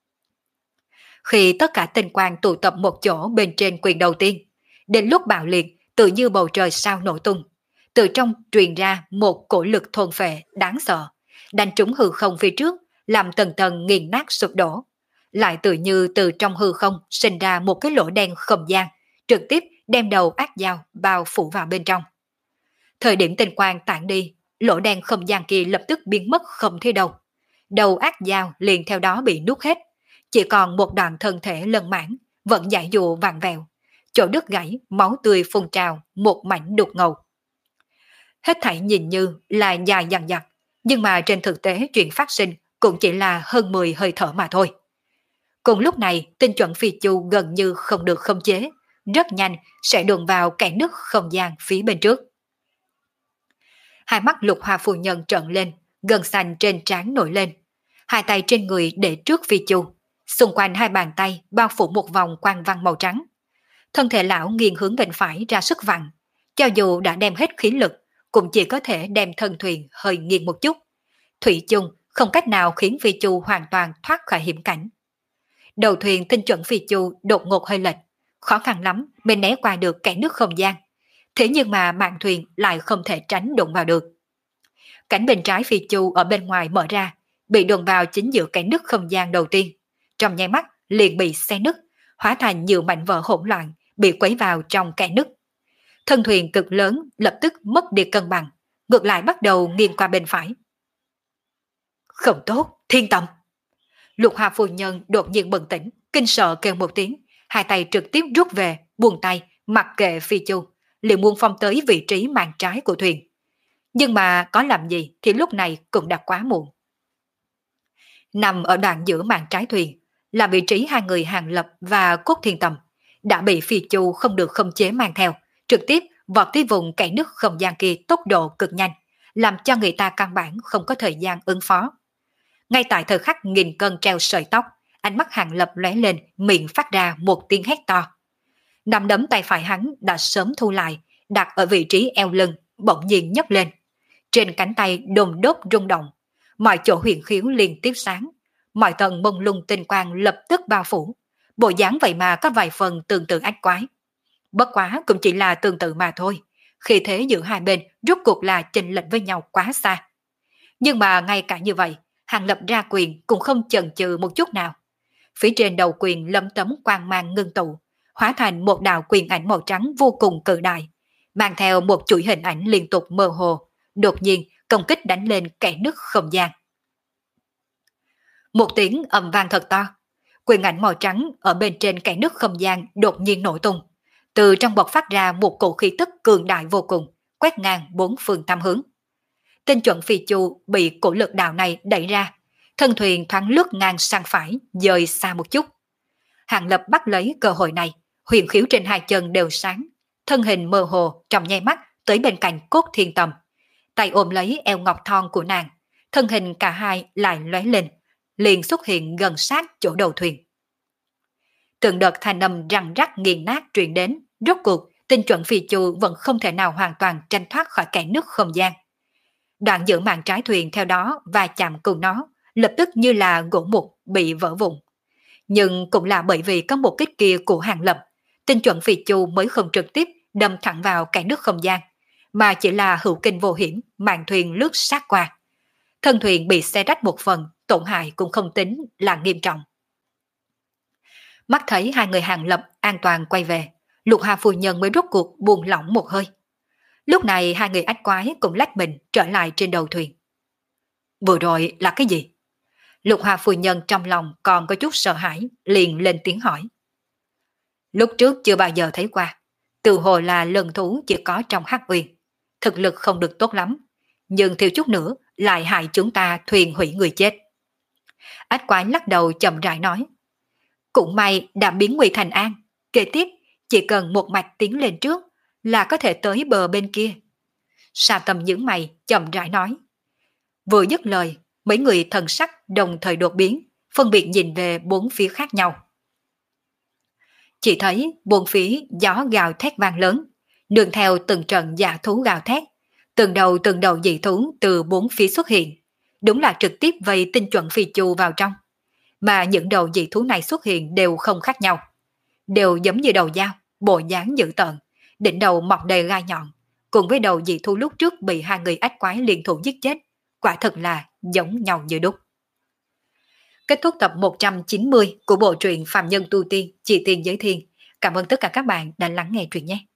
Khi tất cả tinh quang tụ tập một chỗ bên trên quyền đầu tiên, đến lúc bạo liệt tự như bầu trời sao nổ tung, từ trong truyền ra một cổ lực thôn phệ đáng sợ, đánh trúng hư không phía trước, làm tầng tầng nghiền nát sụp đổ. Lại tự như từ trong hư không sinh ra một cái lỗ đen không gian, trực tiếp đem đầu ác dao bao phủ vào bên trong. Thời điểm tinh quang tản đi, lỗ đen không gian kia lập tức biến mất không thấy đâu. Đầu ác dao liền theo đó bị nuốt hết, chỉ còn một đoạn thân thể lân mãn, vẫn giải dụ vàng vẹo. Chỗ đứt gãy, máu tươi phun trào, một mảnh đục ngầu. Hết thảy nhìn như là dài dằng dặc, nhưng mà trên thực tế chuyện phát sinh cũng chỉ là hơn mười hơi thở mà thôi. Cùng lúc này, tinh chuẩn phi chu gần như không được khống chế, rất nhanh sẽ đụng vào kẽ nứt không gian phía bên trước. Hai mắt Lục Hoa phu nhân trợn lên, gân xanh trên trán nổi lên. Hai tay trên người để trước phi chu, xung quanh hai bàn tay bao phủ một vòng quang văn màu trắng. Thân thể lão nghiêng hướng bên phải ra sức vặn, cho dù đã đem hết khí lực, cũng chỉ có thể đem thân thuyền hơi nghiêng một chút. Thủy chung không cách nào khiến phi chu hoàn toàn thoát khỏi hiểm cảnh. Đầu thuyền tinh chuẩn phi chu đột ngột hơi lệch, khó khăn lắm mới né qua được kẽ nước không gian. Thế nhưng mà mạn thuyền lại không thể tránh đụng vào được. Cánh bên trái phi chu ở bên ngoài mở ra, bị đụng vào chính giữa kẽ nước không gian đầu tiên. Trong nháy mắt liền bị xé nứt, hóa thành nhiều mảnh vỡ hỗn loạn, bị quấy vào trong kẽ nứt. Thân thuyền cực lớn lập tức mất đi cân bằng, ngược lại bắt đầu nghiêng qua bên phải. Không tốt, thiên tâm! Lục Hoa phu nhân đột nhiên bừng tỉnh, kinh sợ kêu một tiếng, hai tay trực tiếp rút về, buông tay, mặc kệ phi chu, liền muốn phong tới vị trí màn trái của thuyền. Nhưng mà có làm gì thì lúc này cũng đã quá muộn. Nằm ở đoạn giữa màn trái thuyền là vị trí hai người Hàng Lập và Cốt Thiên Tầm, đã bị phi chu không được khống chế mang theo, trực tiếp vọt tới vùng kẽ nứt không gian kia tốc độ cực nhanh, làm cho người ta căn bản không có thời gian ứng phó. Ngay tại thời khắc nghìn cân treo sợi tóc, ánh mắt Hàng Lập lóe lên, miệng phát ra một tiếng hét to. Nắm đấm tay phải hắn đã sớm thu lại, đặt ở vị trí eo lưng, bỗng nhiên nhấc lên. Trên cánh tay đùng đốt rung động, mọi chỗ huyền khiếu liên tiếp sáng, mọi tầng mông lung tinh quang lập tức bao phủ. Bộ dáng vậy mà có vài phần tương tự ách quái. Bất quá cũng chỉ là tương tự mà thôi, khi thế giữa hai bên rốt cuộc là chênh lệch với nhau quá xa. Nhưng mà ngay cả như vậy, Hàng Lập ra quyền cũng không chần chừ một chút nào. Phía trên đầu quyền lấm tấm quang mang ngưng tụ, hóa thành một đạo quyền ảnh màu trắng vô cùng cự đại, mang theo một chuỗi hình ảnh liên tục mơ hồ, đột nhiên công kích đánh lên kẽ nứt không gian. Một tiếng ầm vang thật to, quyền ảnh màu trắng ở bên trên kẽ nứt không gian đột nhiên nổ tung, từ trong bộc phát ra một cổ khí tức cường đại vô cùng, quét ngang bốn phương tám hướng. Tinh chuẩn phi chu bị cổ lực đạo này đẩy ra, thân thuyền thoáng lướt ngang sang phải, dời xa một chút. Hàng Lập bắt lấy cơ hội này, huyền khiếu trên hai chân đều sáng, thân hình mơ hồ trong nháy mắt tới bên cạnh Cốt Thiên Tầm, tay ôm lấy eo ngọc thon của nàng, thân hình cả hai lại lóe lên, liền xuất hiện gần sát chỗ đầu thuyền. Từng đợt thanh âm răng rắc nghiền nát truyền đến, rốt cuộc tinh chuẩn phi chu vẫn không thể nào hoàn toàn tranh thoát khỏi kẽ nứt không gian. Đoạn giữa màn trái thuyền theo đó và chạm cùng nó, lập tức như là gỗ mục bị vỡ vụn. Nhưng cũng là bởi vì có một kích kia của Hàng Lập, tinh chuẩn phi chu mới không trực tiếp đâm thẳng vào kẽ nứt không gian, mà chỉ là hữu kinh vô hiểm, màn thuyền lướt sát qua. thân thuyền bị xe rách một phần, tổn hại cũng không tính là nghiêm trọng. Mắt thấy hai người Hàng Lập an toàn quay về, Lục Hà phu nhân mới rút cuộc buông lỏng một hơi. Lúc này hai người ách quái cũng lách mình trở lại trên đầu thuyền. Vừa rồi là cái gì? Lục Hà phu nhân trong lòng còn có chút sợ hãi, liền lên tiếng hỏi. Lúc trước chưa bao giờ thấy qua, từ hồi là lần thú chỉ có trong Hắc Uyên, thực lực không được tốt lắm, nhưng thiếu chút nữa lại hại chúng ta thuyền hủy người chết. Ách quái lắc đầu chậm rãi nói. Cũng may đã biến nguy thành an, kế tiếp chỉ cần một mạch tiến lên trước là có thể tới bờ bên kia. Sa Tâm nhướng mày chậm rãi nói. Vừa dứt lời, mấy người thần sắc đồng thời đột biến, phân biệt nhìn về bốn phía khác nhau. Chỉ thấy bốn phía gió gào thét vang lớn, nương theo từng trận dạ thú gào thét, từng đầu từng đầu dị thú từ bốn phía xuất hiện, đúng là trực tiếp vây tinh chuẩn phi chu vào trong. Mà những đầu dị thú này xuất hiện đều không khác nhau, đều giống như đầu dao, bộ dáng dữ tợn, đỉnh đầu mọc đầy gai nhọn, cùng với đầu dị thú lúc trước bị hai người ách quái liên thủ giết chết, quả thật là giống nhau như đúc. Kết thúc tập một trăm chín mươi của bộ truyện Phàm Nhân Tu Tiên, Chỉ Tiên Giới Thiên. Cảm ơn tất cả các bạn đã lắng nghe truyện nhé.